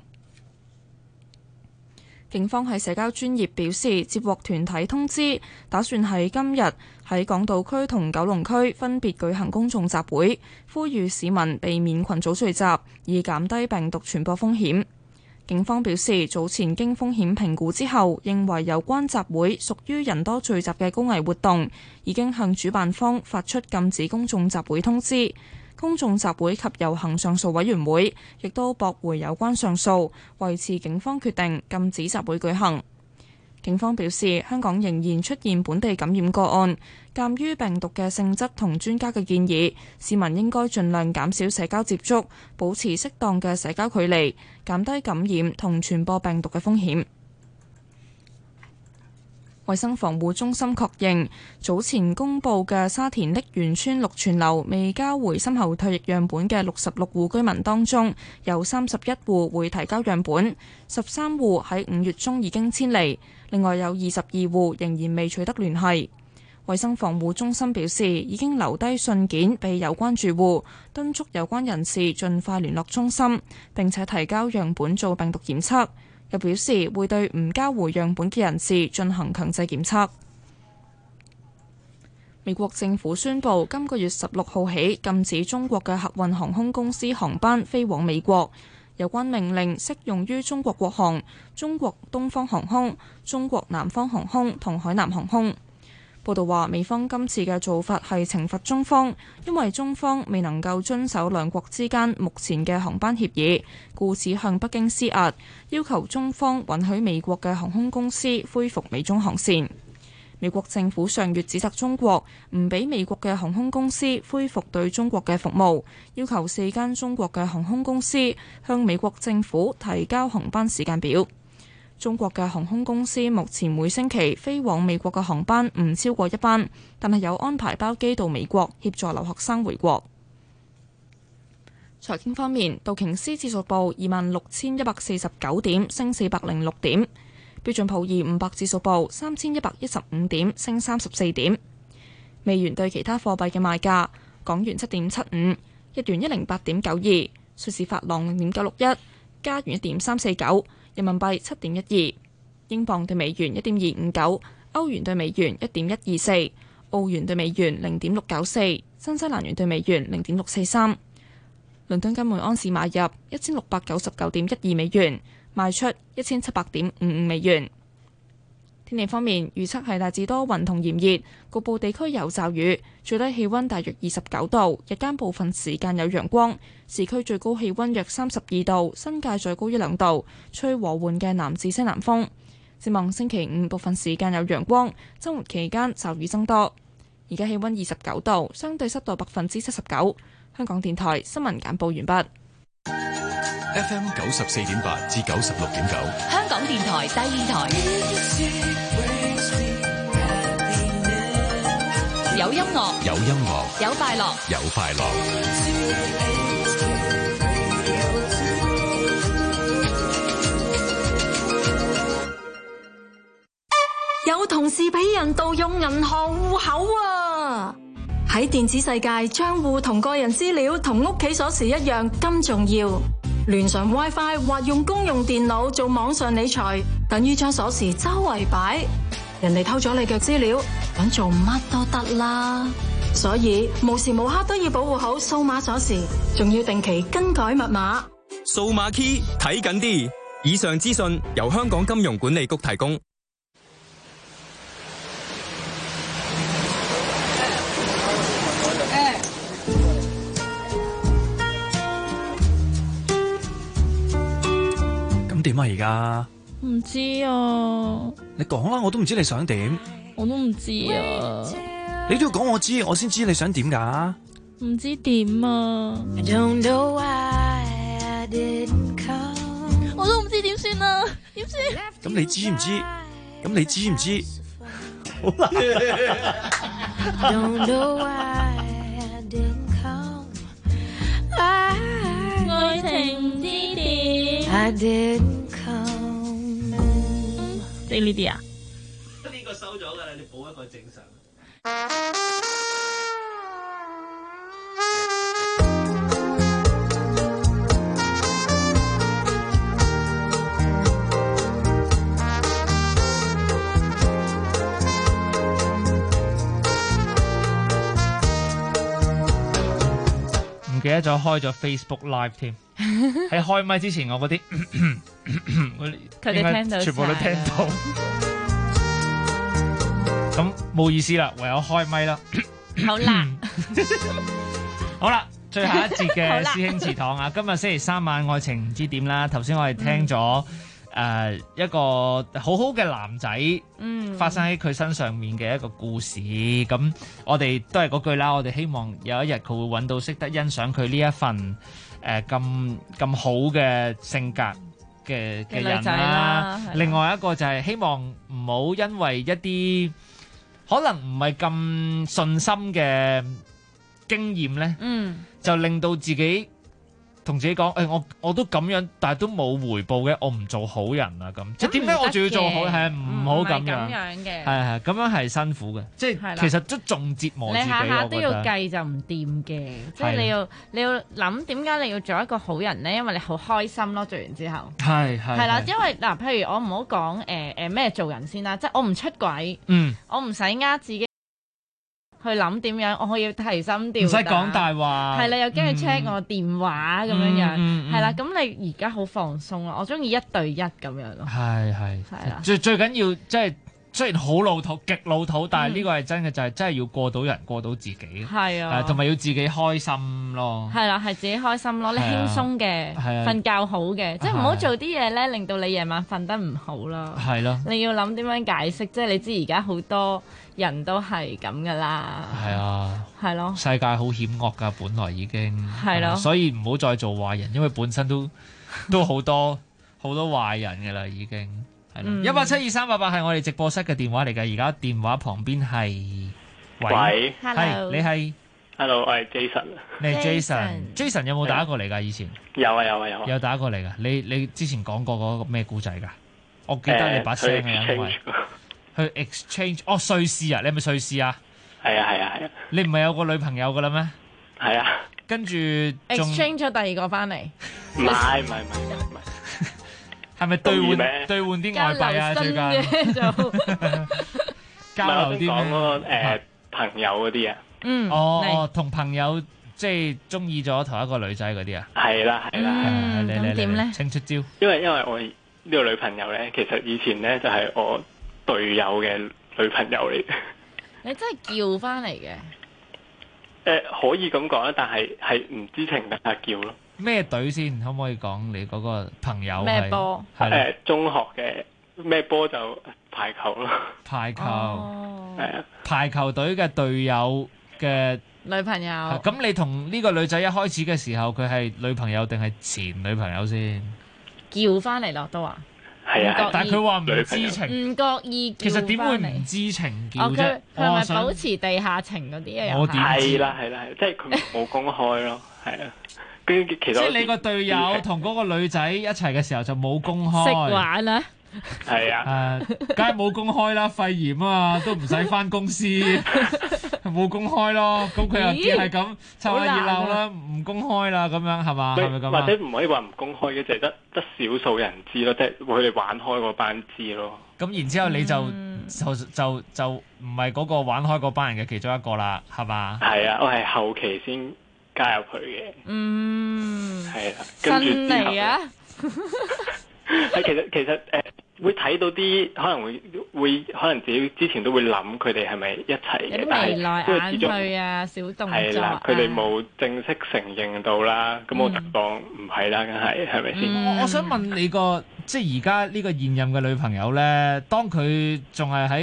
警方喺社交專頁表示，接獲團體通知，打算喺今日喺港島區同九龍區分別舉行公眾集會，呼籲市民避免群組聚集，以減低病毒傳播風險。警方表示，早前經風險評估之後，認為有關集會屬於人多聚集嘅高危活動，已經向主辦方發出禁止公眾集會通知。公眾集會及遊行上訴委員會亦都駁回有關上訴，維持警方決定禁止集會舉行。警方表示，香港仍然出現本地感染個案，鑑於病毒嘅性質同專家嘅建議，市民應該盡量減少社交接觸，保持適當嘅社交距離，減低感染同傳播病毒嘅風險。衛生防護中心確認，早前公布嘅沙田瀝源村綠泉樓未交回深喉唾液樣本嘅66戶居民當中，有31戶會提交樣本，13戶喺5月中已經遷離，另外有22戶仍然未取得聯繫。衛生防護中心表示，已經留低信件俾有關住戶，敦促有關人士盡快聯絡中心，並且提交樣本做病毒檢測。又表示會對唔交回樣本嘅人士進行強制檢測。美國政府宣布，今個月16號起禁止中國嘅客運航空公司航班飛往美國。有關命令適用於中國國航、中國東方航空、中國南方航空同海南航空。報道話，美方今次嘅做法係懲罰中方，因為中方未能夠遵守兩國之間目前嘅航班協議，故此向北京施壓，要求中方允許美國嘅航空公司恢復美中航線。美國政府上月指責中國唔俾美國嘅航空公司恢復對中國嘅服務，要求4間中國嘅航空公司向美國政府提交航班時間表。中國嘅航空公司目前每星期飛往美國嘅航班唔超過1班，但係有安排包機到美國協助留學生回國。財經方面，道瓊斯指數報26,149點，升406點；標準普爾500指數報3,115點，升34點。美元對其他貨幣嘅賣價：港元7.75，日元108.92，瑞士法郎0.961，加元1.349。人民幣7.12，英鎊對美元1.259，歐元對美元1.124，澳元對美元0.694，新西蘭元對美元0.643。倫敦金每安士買入1699.12美元，賣出1700.55美元。天氣方面，預測係大致多雲同炎熱，局部地區有驟雨，最低氣溫大約29度，日間部分時間有陽光，市區最高氣溫約32度，新界再高1-2度，吹和緩嘅南至西南風。展望星期5部分時間有陽光，週末期間驟雨增多。而家氣溫29度，相對濕度79%。香港電台新聞簡報完畢。 FM 94.8至96.9， 香港電台第二台，有音樂， 有音樂， 有快樂， 有快樂。 有同事俾人盜用銀行戶口啊！喺電子世界，賬戶同個人資料同屋企鎖匙一樣咁重要。連上 WiFi 或用公用電腦做網上理財，等於將鎖匙周圍擺，人哋偷咗你嘅資料，想做乜都得啦。所以無時無刻都要保護好數碼鎖匙，仲要定期更改密碼。 數碼 key 睇緊啲。以上資訊由香港金融管理局提供。 點啊而家？ 唔知啊。 你講啦，我都唔知你想點。 我都唔知啊。 你都要講我知，我先知你想點㗎。 唔知點啊！我都唔知點算啊！點算？ 咁你知唔知？咁你知唔知？好難。 愛情之點？即係呢啲啊？ 呢個收咗㗎啦，你補一個正常。唔記得咗開咗 Facebook Live 添，喺開麥之前我嗰啲佢哋聽到， 全部都聽到。咁冇意思啦，唯有開麥啦。 好啦， 好啦，最後一節嘅師兄祠堂啊，今日星期三晚愛情唔知點啦。頭先我哋聽咗一個好好嘅男仔，發生喺佢身上面嘅一個故事。咁我哋都係嗰句啦，我哋希望有一日佢會揾到識得欣賞佢呢一份咁好嘅性格嘅人啦。另外一個就係希望唔好因為一啲可能唔係咁順心嘅經驗咧，就令到自己同自己講，我都咁樣，但係都冇回報嘅，我唔做好人啊咁。即係點解我仲要做好？係唔好咁樣嘅， 係咁樣係辛苦嘅，即係其實都仲折磨自己。 你下下都要計就唔掂嘅，即係你要諗點解你要做一個好人咧？因為你好開心咯，做完之後係啦，因為嗱，譬如我唔好講咩做人先啦，即係我唔出軌，我唔使呃自己。去諗點樣，我要提心吊膽，唔使講大話，係啦，又驚佢 check 我電話咁樣樣，係啦，咁你而家好放鬆咯，我中意1對1咁樣咯，係啦，最緊要即係雖然好老土，極老土，但係呢個係真嘅，就係真係要過到人，過到自己，係啊，同埋要自己開心咯，係啦，係自己開心咯，你輕鬆嘅，瞓覺好嘅，即係唔好做啲嘢咧，令到你夜晚瞓得唔好啦，係咯，你要諗點樣解釋，即係你知而家好多人都係咁噶啦，係啊，係咯，世界好險惡噶，本來已經係咯，所以唔好再做壞人，因為本身都好多壞人噶啦，已經係啦。1723888係我哋直播室嘅電話嚟嘅，而家電話旁邊係喂，係你係 ，Hello， 我係 Jason， 你係 Jason 有冇打過嚟噶？以前有打過嚟噶，你之前講過嗰個咩故仔噶？我記得你把聲嘅，因為去 exchange 瑞士啊？你係咪瑞士啊？係啊！你唔係有個女朋友噶啦咩？係啊。跟住 exchange 咗第二個翻嚟？唔係，係咪兌換啲外幣啊？最近交流啲講嗰個朋友嗰啲啊？同朋友即係中意咗同一個女仔嗰啲啊？係啦。咁點咧？請出招。因為我呢個女朋友咧，其實以前咧就係我隊友嘅女朋友嚟嘅，你真係叫翻嚟嘅？可以咁講啦，但係唔知情定係叫咯。咩隊先？可唔可以講你嗰個朋友咩波？中學嘅咩波就排球咯。排球係啊，排球隊嘅隊友嘅女朋友。咁你同呢個女仔一開始嘅時候，佢係女朋友定係前女朋友先？叫翻嚟咯，都話。係啊，但係佢話唔知情，唔覺意叫翻嚟。其實點會唔知情叫啫？佢係咪保持地下情嗰啲啊？我點知？係啦，即係佢冇公開咯，係啊。跟住其實即係你個隊友同嗰個女仔一齊嘅時候就冇公開。識玩啊！係啊，梗係冇公開啦，肺炎啊嘛，都唔使返公司，冇公開咯。咁佢又只係咁湊下熱鬧啦，唔公開啦，咁樣係嘛？係咪咁啊？或者唔可以話唔公開嘅，就係得少數人知咯，即係佢哋玩開嗰班知咯。咁然之後你就唔係嗰個玩開嗰班人嘅其中一個啦，係嘛？係啊，我係後期先加入佢嘅。係啦，跟住之後啊。係其實會睇到啲可能會可能自己之前都會諗佢哋係咪一齊嘅，但係因為始終小動作係啦，佢哋冇正式承認到啦，咁我就當唔係啦，梗係咪先？我想問你個即係而家呢個現任嘅女朋友咧，當佢仲係喺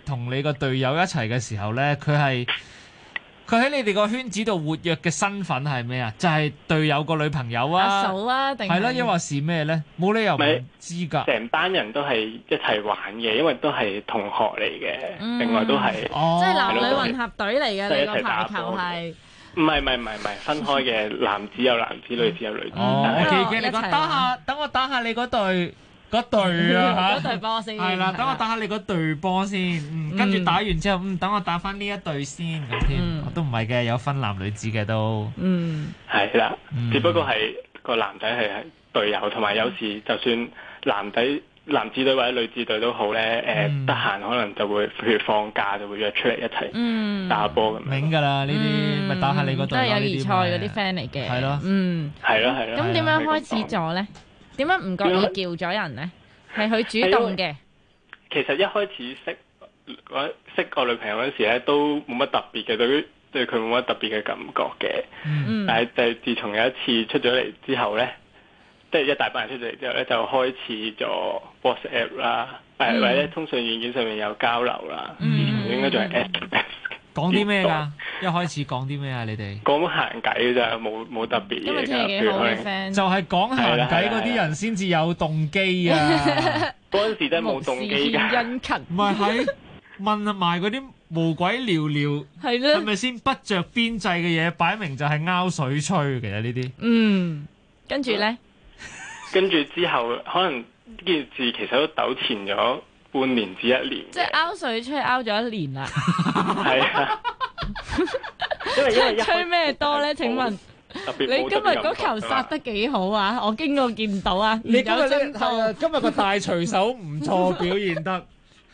同你個隊友一齊嘅時候咧，佢喺你哋個圈子度活躍嘅身份係咩啊？就係隊友個女朋友啊， 阿嫂啊，定係啦，抑或是咩咧？冇理由唔知㗎。 成班人都係一齊玩嘅，因為都係同學嚟嘅，另外都係即係男女混合隊嚟嘅。你個排球係？ 唔係分開嘅，男子有男子，女子有女子。 我記你講等我打下你嗰隊啊， 嗰隊波先。 係啦，等我打下你嗰隊波先，跟住打完之後，等我打翻呢一隊先咁添。都唔係嘅，有分男女子嘅都。 係啦，只不過係個男仔係隊友，同埋有時就算男子隊或者女子隊都好咧，得閒可能就會譬如放假就會約出嚟一齊打波咁樣。 明㗎啦，呢啲咪打下你嗰隊。 都係友誼賽嗰啲 friend 嚟嘅。 係咯。 係咯。 咁點樣開始咗咧？點解唔覺意叫咗人咧？係佢主動嘅。 其實一開始識我女朋友嗰時咧，都冇乜特別嘅，對佢冇乜特別嘅感覺嘅。但係就係自從有一次出咗嚟之後咧，即係一大班人出咗嚟之後咧，就開始咗 WhatsApp 啦，或者通訊軟件上面有交流啦。以前應該仲係 SMS。 講啲咩㗎？一開始講啲咩啊？你哋講閒偈嘅咋，冇特別嘢㗎。 因為真係幾好嘅 friend。 就係講閒偈嗰啲人先至有動機啊！ 嗰陣時真係冇動機㗎。 殷勤。 唔係喺問埋嗰啲無鬼聊聊，係咪先不着邊際嘅嘢？擺明就係拗水吹。其實呢啲。 跟住咧？ 跟住之後，可能呢件事其實都糾纏咗半年至一年。 即係拗水吹拗咗一年啦。 係啊。因為吹咩多咧？請問你今日嗰球殺得幾好啊？我經過見到啊， 你今日今日個大隨手唔錯，表現得。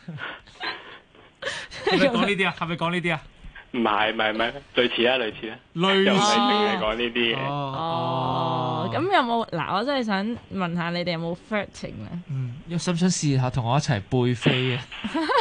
係咪講呢啲啊？係咪講呢啲啊？ 唔係，類似啦。又唔係淨係講呢啲嘢。 咁有冇嗱？我真係想問下你哋有冇 flirting 咧？ 想唔想試下同我一齊背飛啊？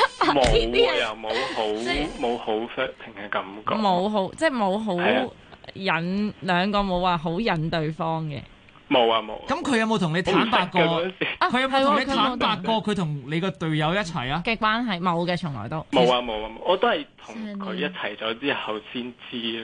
冇好 flirting 嘅感覺。 冇好，即係冇好引兩個冇話好引對方嘅。 冇。 咁佢有冇同你坦白過？佢有冇同你坦白過？佢同你個隊友一齊啊？ 嘅關係冇嘅，從來都冇。我都係同佢一齊咗之後先知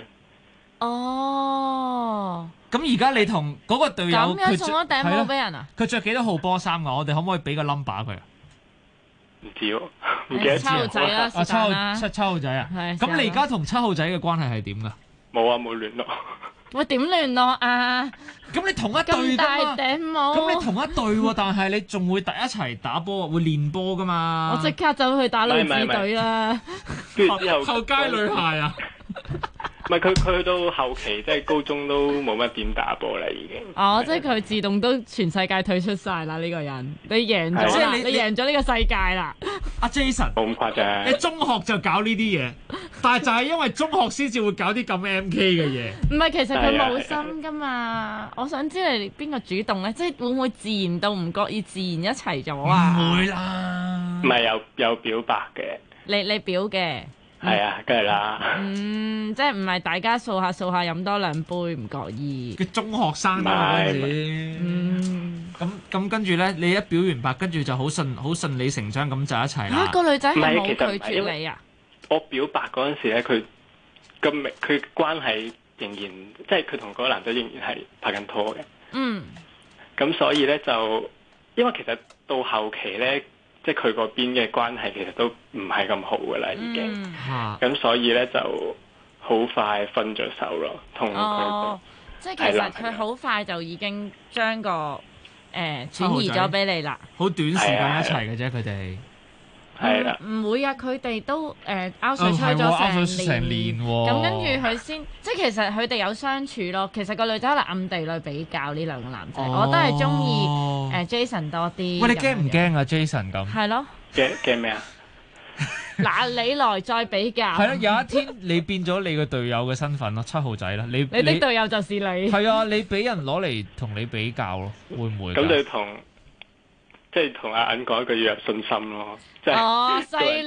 啊。 咁而家你同嗰個隊友咁樣送咗頂帽俾人啊？ 佢着幾多號波衫啊？我哋可唔可以俾個 number 佢啊？ 唔知喎，唔記得。 7號仔啦，是但啦。 7號仔啊？咁你而家同7號仔嘅關係係點噶？ 冇聯絡。 喂，點聯絡啊？ 咁你同一隊㗎嘛？咁大頂帽。 咁你同一隊喎，但係你仲會一齊打波，會練波㗎嘛？ 我即刻走去打女子隊啦。 跟住之後後街女孩啊？ 唔係佢去到後期，即係高中都冇乜點打波啦，已經。 即係佢自動都全世界退出晒啦，呢個人，你贏咗啦，你贏咗呢個世界啦。 阿 Jason， 冇咁誇張。 你中學就搞呢啲嘢，但係就係因為中學先至會搞啲咁 MK 嘅嘢。 唔係，其實佢冇心噶嘛。我想知你邊個主動咧？即係會唔會自然到唔覺意自然一齊咗啊？ 唔會啦。 唔係有表白嘅。 你表嘅。 係啊，梗係啦。 即係唔係大家掃下飲多兩杯唔覺意。 嘅中學生啊嗰陣時。咁跟住咧，你一表完白，跟住就好順理成章咁就一齊啦。 個女仔係冇拒絕你啊？ 我表白嗰陣時咧，佢關係仍然即係佢同嗰個男仔仍然係拍緊拖嘅。咁所以咧就，因為其實到後期咧。即係佢嗰邊嘅關係其實都唔係咁好噶啦，已經。咁所以咧就好快分咗手咯，同佢。 即係其實佢好快就已經將個轉移咗俾你啦。 好短時間一齊嘅啫，佢哋。 係啦。 唔會啊！佢哋都拗水吹咗成年喎。咁跟住佢先，即係其實佢哋有相處咯。其實個女仔可能暗地裏比較呢兩個男仔，我都係中意Jason 多啲。 喂，你驚唔驚啊 Jason 咁？ 係咯。 驚咩啊？ 嗱，你來再比較。 係咯，有一天你變咗你個隊友嘅身份咯，7號仔啦，你的隊友就是你。 係啊，你俾人攞嚟同你比較咯，會唔會？ 咁就同阿銀講一句要有信心咯。 犀利啊！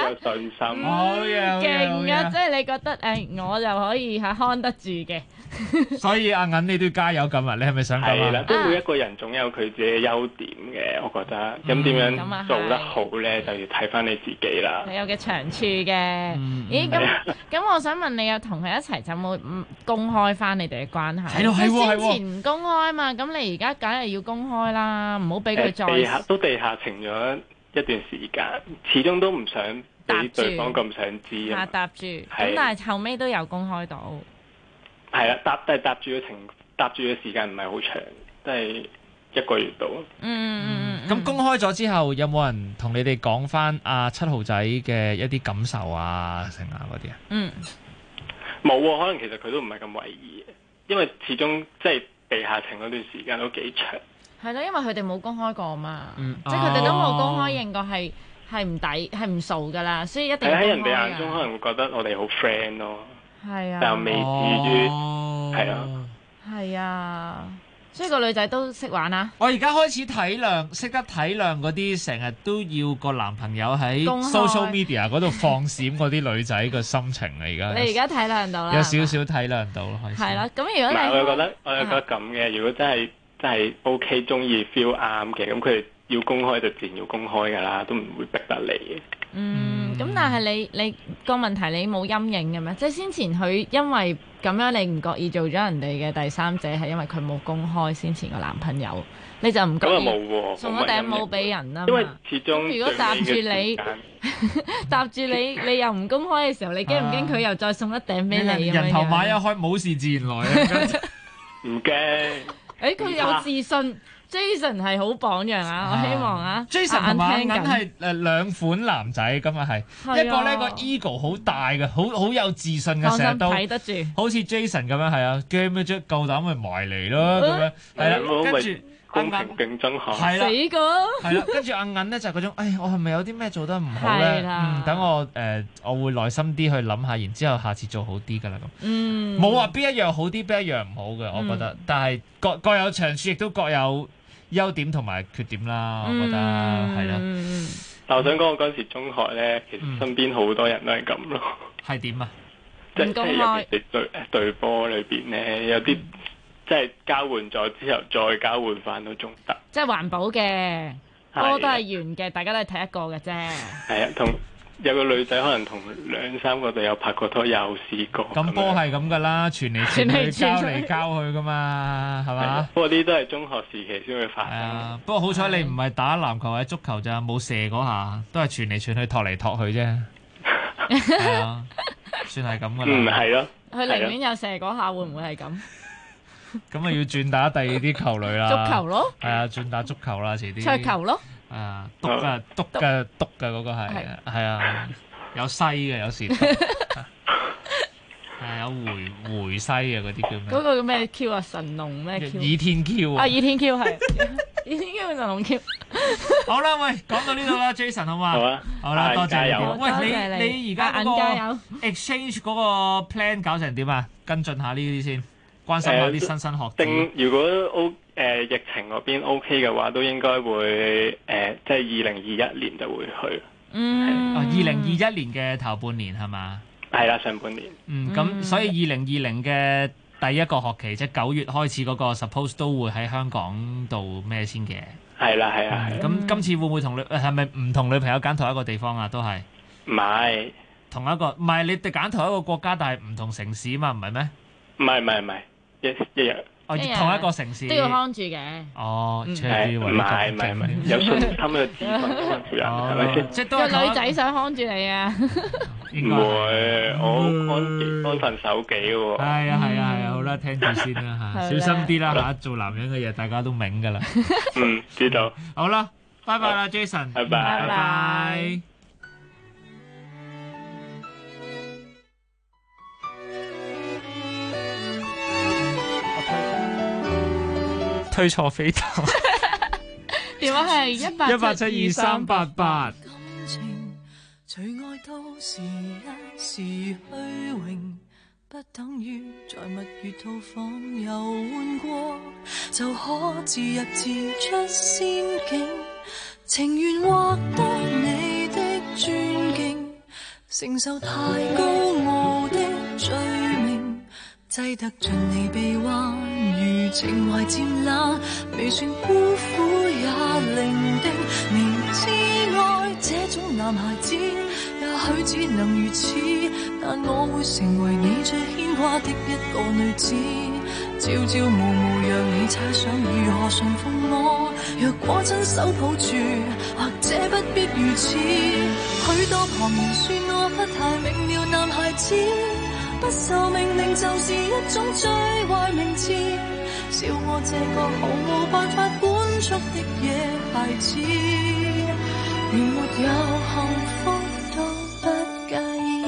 有信心。 好嘢， 勁啊！即係你覺得我就可以看得住嘅。 所以阿銀你都要加油咁啊！你係咪想咁啊？ 係啦，即係每一個人總有佢自己嘅優點嘅，我覺得。咁點樣做得好咧，就要睇翻你自己啦。 你有嘅長處嘅。咦？咁我想問你，有同佢一齊就冇公開翻你哋嘅關係？ 係喎。 先前唔公開嘛，咁你而家梗係要公開啦，唔好俾佢再地下情咗一段時間，始終都唔想俾對方咁想知啊。 搭住，咁但係後尾都有公開到。 係啦，但係搭住嘅時間唔係好長，都係1個月度。 咁公開咗之後，有冇人同你哋講翻阿7號仔嘅一啲感受啊、成啊嗰啲啊？ 冇喎，可能其實佢都唔係咁為意嘅，因為始終即係地下情嗰段時間都幾長。 係咯，因為佢哋冇公開過嘛，即係佢哋都冇公開認過係唔抵係唔熟噶啦，所以一定要公開。喺人哋眼中可能會覺得我哋好 friend 咯。 係啊， 但未至於係啊， 係啊，所以個女仔都識玩啊！ 我而家開始識得體諒嗰啲成日都要個男朋友喺 social media 嗰度放閃嗰啲女仔嘅心情啊！而家你而家體諒到啦， 有少少體諒到咯，開始。 係啦，咁如果你我又覺得咁嘅，如果真係 OK 中意 feel 啱嘅，咁佢哋要公開就自然要公開㗎啦，都唔會逼得你嘅。 咁但係你個問題你冇陰影嘅咩？即係先前佢因為咁樣你唔覺意做咗人哋嘅第三者，係因為佢冇公開先前個男朋友，你就唔覺意送咗頂帽俾人啊嘛。 因為始終如果搭住你又唔公開嘅時候，你驚唔驚佢又再送一頂俾你？ 人頭馬一開，冇事自然來啊！ 唔驚。 佢有自信。Jason 係好榜樣啊！我希望啊 ，Jason 同埋銀係兩款男仔咁啊係，一個呢個 ego 好大嘅，好有自信嘅，成日都睇得住， 好似 Jason 咁樣係啊，驚咩啫？夠膽咪埋嚟咯咁樣，係啦，跟住公平競爭下， 係啦， 死過， 係啦，跟住阿銀咧就係嗰種，我係咪有啲咩做得唔好咧？等我會耐心啲去諗下，然之後下次做好啲㗎啦咁。冇話邊一樣好啲，邊一樣唔好嘅，我覺得，但係各有長處，亦都各有優點同埋缺點啦，我覺得係啦。 但我想講，我嗰陣時中學咧，其實身邊好多人都係咁咯。 係點啊？ 即係尤其是對波裏邊咧，有啲即係交換咗之後再交換翻都仲得。 即係環保嘅，波都係圓嘅，大家都係睇一個嘅啫。 係啊，同有個女仔可能同2-3個隊友拍過拖，有試過。 咁波係咁噶啦，傳嚟傳去，交嚟交去噶嘛，係嘛？ 不過啲都係中學時期先會發生。 不過好彩你唔係打籃球或者足球咋，冇射嗰下，都係傳嚟傳去，托嚟托去啫。係啊，算係咁噶啦。 係咯。 佢寧願有射嗰下，會唔會係咁？ 咁啊要轉打第二啲球類啦。 足球咯。 係啊，轉打足球啦，遲啲。 桌球咯。 篤嘅嗰個係啊，有西嘅有時，有回西嘅嗰啲叫咩？ 嗰個叫咩 Q 啊？神龍咩 Q？ 倚天 Q 啊！ 倚天 Q 係倚天 Q 神龍 Q。 好啦，喂，講到呢度啦 ，Jason 好嘛？ 好啊， 好啦，多謝你。喂，你而家嗰個 exchange 嗰個 plan 搞成點啊？跟進下呢啲先，關心下啲新生學子。 如果疫情嗰邊 OK 嘅話，都應該會即係2021年就會去。 2021年嘅頭半年係嘛？ 係啦，上半年。 咁所以2020嘅第一個學期，即係9月開始嗰個 suppose 都會喺香港度咩先嘅？ 係啦，係啊，係。 咁今次會唔會係咪唔同女朋友揀同一個地方啊？都係唔係同一個？唔係你哋揀同一個國家，但係唔同城市嘛？唔係咩？ 唔係，一樣。 同一個城市都要看住嘅。 哦， 唔係，有信心嘅自信啊，做人係咪先？ 即係都個女仔想看住你啊！ 唔會，我安份守己喎。 係啊，好啦，聽住先啦嚇，小心啲啦嚇，做男人嘅嘢大家都明㗎啦。 知道。 好啦，拜拜啦，Jason。 拜拜。 推錯飛頭， 電話係1872388。 感情隨愛都是一時虛榮，不等於在蜜月套房遊玩過就可自入自出仙境，情願獲得你的尊敬， 承受太高傲的罪名，擠得進你臂彎，如情懷漸冷，未算孤苦也伶仃。明知愛這種男孩子，也許只能如此，但我會成為你最牽掛的一個女子，朝朝暮暮讓你猜想如何馴服我。若果親手抱住，或者不必如此。許多旁人說我不太明了，男孩子不受命令就是一種最壞名字，笑我這個毫無辦法管束的野孩子，連沒有幸福都不介意。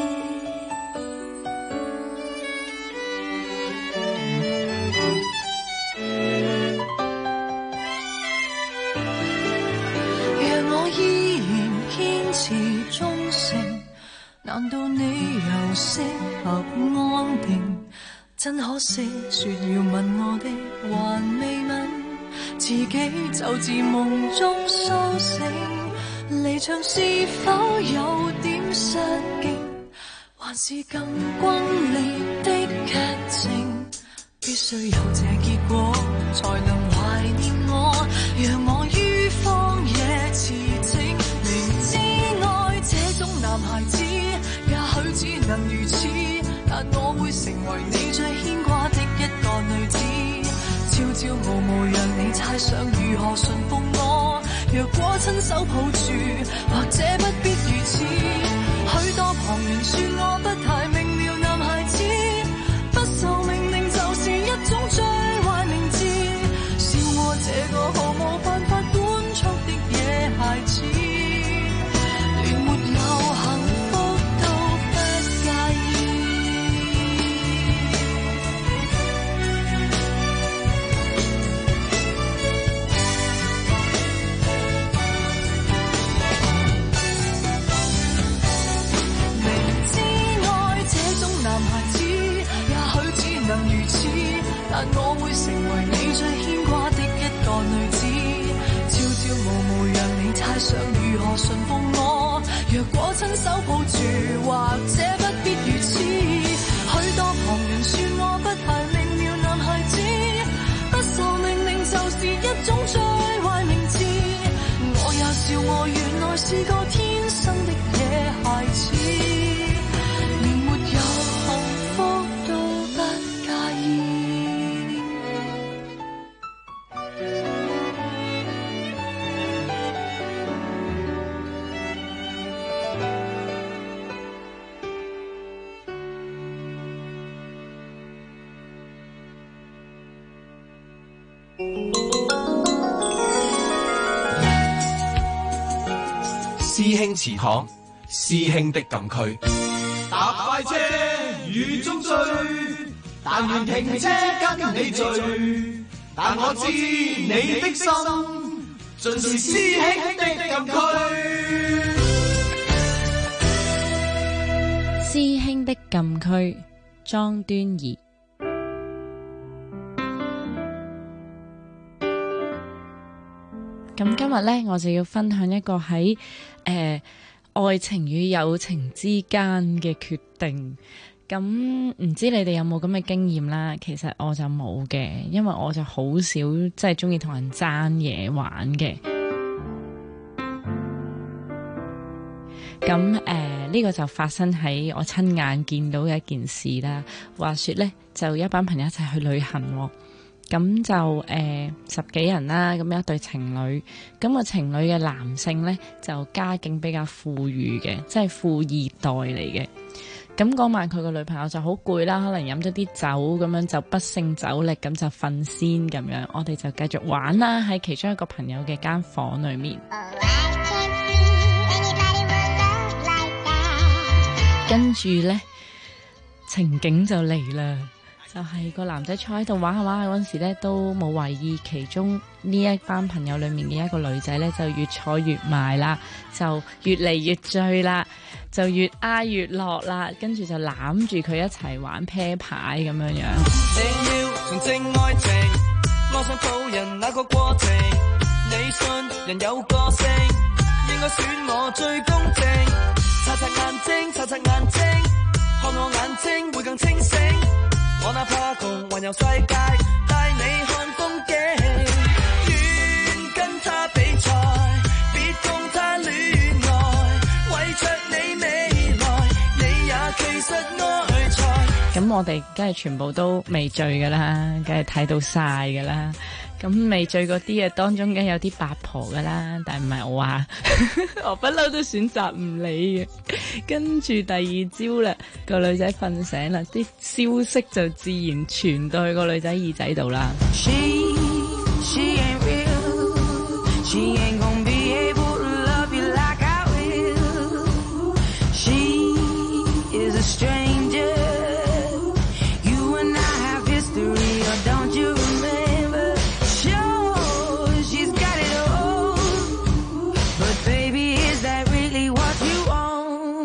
若我依然堅持忠誠，難道你又適合安定？真可惜，說要吻我的還未吻，自己就自夢中蘇醒。離場是否有點失敬，還是更轟烈的劇情？必須有這結果，才能懷念我，讓我於荒野辭職。明知愛這種男孩子，也許只能如此，但我會成為你最牽掛的一個女子，朝朝暮暮讓你猜想如何馴服我。若果親手抱住，或者不必如此。許多旁人說我不太明了，男孩子不受命令就是一種最壞名字，笑我這個毫無辦法管束的野孩子，連沒有幸福都不介意。明知愛這種男孩子，也許只能如此，但我會成為你最牽掛的一個女子，朝朝暮暮讓你猜想如何馴服我。若果親手抱住，或者不必如此。許多旁人說我不太明了，男孩子不受命令就是一種最壞名字，我也笑我原來是個天生的野孩子，連沒有幸福都不介意。 師兄祠堂，師兄的禁區。 搭快車雨中追，但願停車跟你聚。但我知你的心，盡是師兄的禁區。 師兄的禁區，莊端儀。咁今日呢，我就要分享一個喺愛情與友情之間嘅決定。咁唔知你哋有冇咁嘅經驗啦？其實我就冇嘅，因為我就好少即係中意同人爭嘢玩嘅。咁呢個就發生喺我親眼見到嘅一件事啦。話說呢，就一班朋友一齊去旅行喎。咁就10幾人啦，咁一對情侶，咁個情侶嘅男性呢，就家境比較富裕嘅，即係富二代嚟嘅。咁嗰晚佢個女朋友就好攰啦，可能飲咗啲酒咁樣就不勝酒力，咁就瞓先咁樣。我哋就繼續玩啦，喺其中一個朋友嘅間房裏面。跟住呢，情景就嚟啦。就係個男仔坐喺度玩下玩下嗰陣時咧，都冇懷疑其中呢一班朋友裏面嘅一個女仔咧，就越坐越埋啦，就越嚟越醉啦，就越挨越落啦，跟住就攬住佢一齊玩啤牌咁樣樣。 你要純正愛情，愛上做人那個過程，你信人有個性，應該選我最公正，擦擦眼睛，擦擦眼睛，看我眼睛會更清醒。我哪怕窮環遊世界，帶你看風景。願跟他比賽，別共他戀愛，為着你未來，你也其實愛才。 咁我哋梗係全部都未醉噶啦，梗係睇到晒噶啦。咁未醉嗰啲啊，當中梗有啲八婆噶啦，但係唔係我啊，我不嬲都選擇唔理嘅。跟住第二朝啦，個女仔瞓醒啦，啲消息就自然傳到去個女仔耳仔度啦。She ain't real, she ain't gonna be able to love you like I will. She is a stranger. You and I have history, or don't you remember? Sure, she's got it all, but baby, is that really what you want?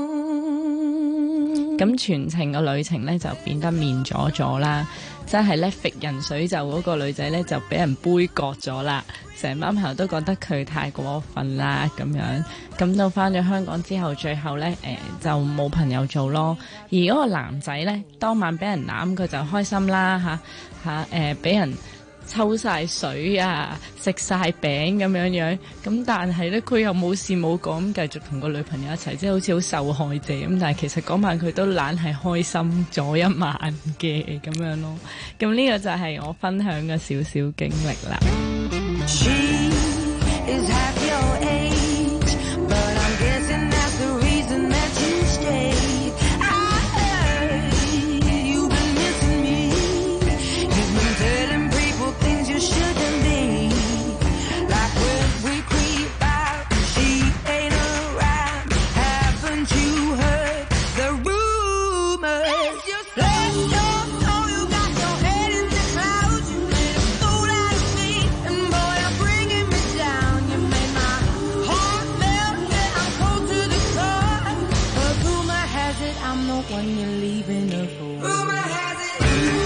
咁全程個旅程咧就變得面咗咗啦，即係咧揈人水就嗰個女仔咧就俾人杯葛咗啦，成班朋友都覺得佢太過分啦咁樣。咁到翻咗香港之後，最後咧就冇朋友做咯。而嗰個男仔咧當晚俾人攬，佢就開心啦嚇俾人抽晒水啊，食晒餅咁樣樣，咁但係咧佢又冇事冇講，繼續同個女朋友一齊，即係好似好受害者咁。但係其實嗰晚佢都懶係開心咗一晚嘅咁樣咯。咁呢個就係我分享嘅少少經歷啦。She is half your age, but I'm guessing that's the reason that you stayed. I heard you've been missing me. You've been telling people things you shouldn't be. Like when we creep out, she ain't around. Haven't you heard the rumors? Let's just know you got your head in the clouds. You made a fool out of me, and boy, you're bringing me down. You made my heart melt, yeah, I'm cold to the core. But rumor has it I'm the one you're leaving her for. Rumor has it.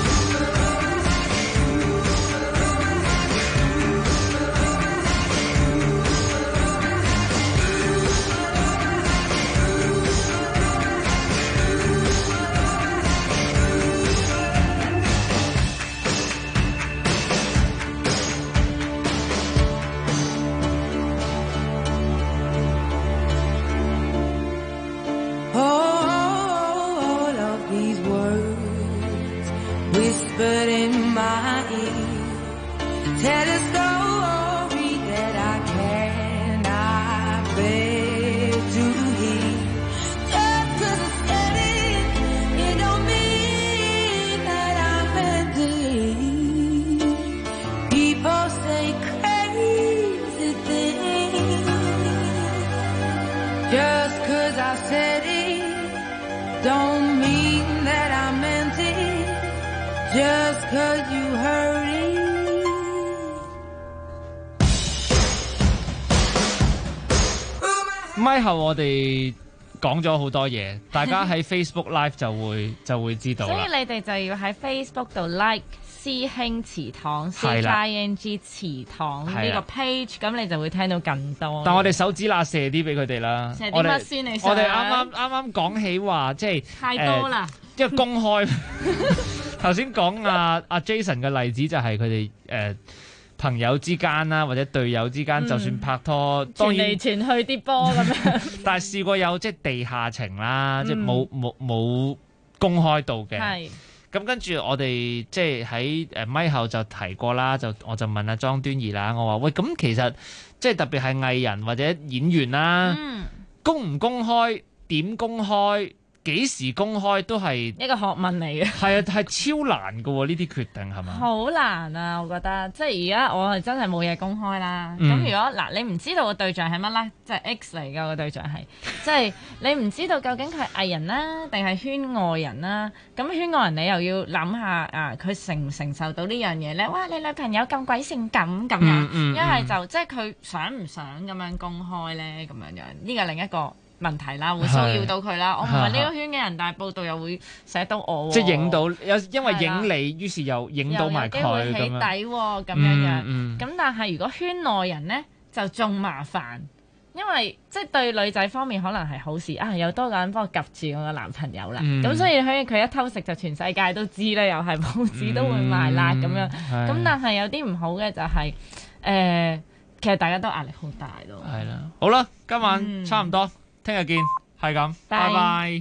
All of these words whispered in my ear tell a story that I cannot bear to hear. Just 'cause I said it don't mean that I meant it. People say crazy things. Just 'cause I said it don't mean that I meant it. Just 'cause you heard it. 咪後我哋講咗好多嘢，大家喺 Facebook Live 就會知道啦。 所以你哋就要喺 Facebook 度 like 師兄祠堂係啦 CHING 祠堂呢個 page， 咁你就會聽到更多。 但我哋手指罅射啲俾佢哋啦。 射啲乜先？你想我哋啱講起話，即係太多啦。 因為公開頭先講阿 Jason 嘅例子就係佢哋朋友之間啦，或者隊友之間，就算拍拖，當然傳嚟傳去啲波咁樣。 但係試過有即係地下情啦，即係冇公開到嘅。 係。 咁跟住我哋即係喺咪後就提過啦，我就問阿莊端儀啦，我話喂，咁其實即係特別係藝人或者演員啦，公唔公開，點公開？幾時公開都係一個學問嚟嘅， 係啊，係超難㗎喎，呢啲決定係嘛？ 好難啊！我覺得即係而家我係真係冇嘢公開啦。咁如果嗱你唔知道個對象係乜咧，即係 X 嚟㗎個對象係，即係你唔知道究竟佢係藝人啦，定係圈外人啦？咁圈外人你又要諗下啊，佢承唔承受到呢樣嘢咧？哇！你女朋友咁鬼性感咁樣，因為就即係佢想唔想咁樣公開咧？咁樣呢個另一個問題啦，會騷擾到佢啦。我唔係呢個圈嘅人，但係報道又會寫到我， 即係影到因為影你，於是又影到埋佢咁樣。有機會起底喎，咁樣樣。咁但係如果圈內人咧，就仲麻煩。 因為即係對女仔方面可能係好事啊，有多個人幫我夾住我個男朋友啦，咁所以佢一偷食就全世界都知啦，又係報紙都會賣啦咁樣。咁但係有啲唔好嘅就係其實大家都壓力好大咯。 係啦，好啦，今晚差唔多，聽日見，係咁，拜拜。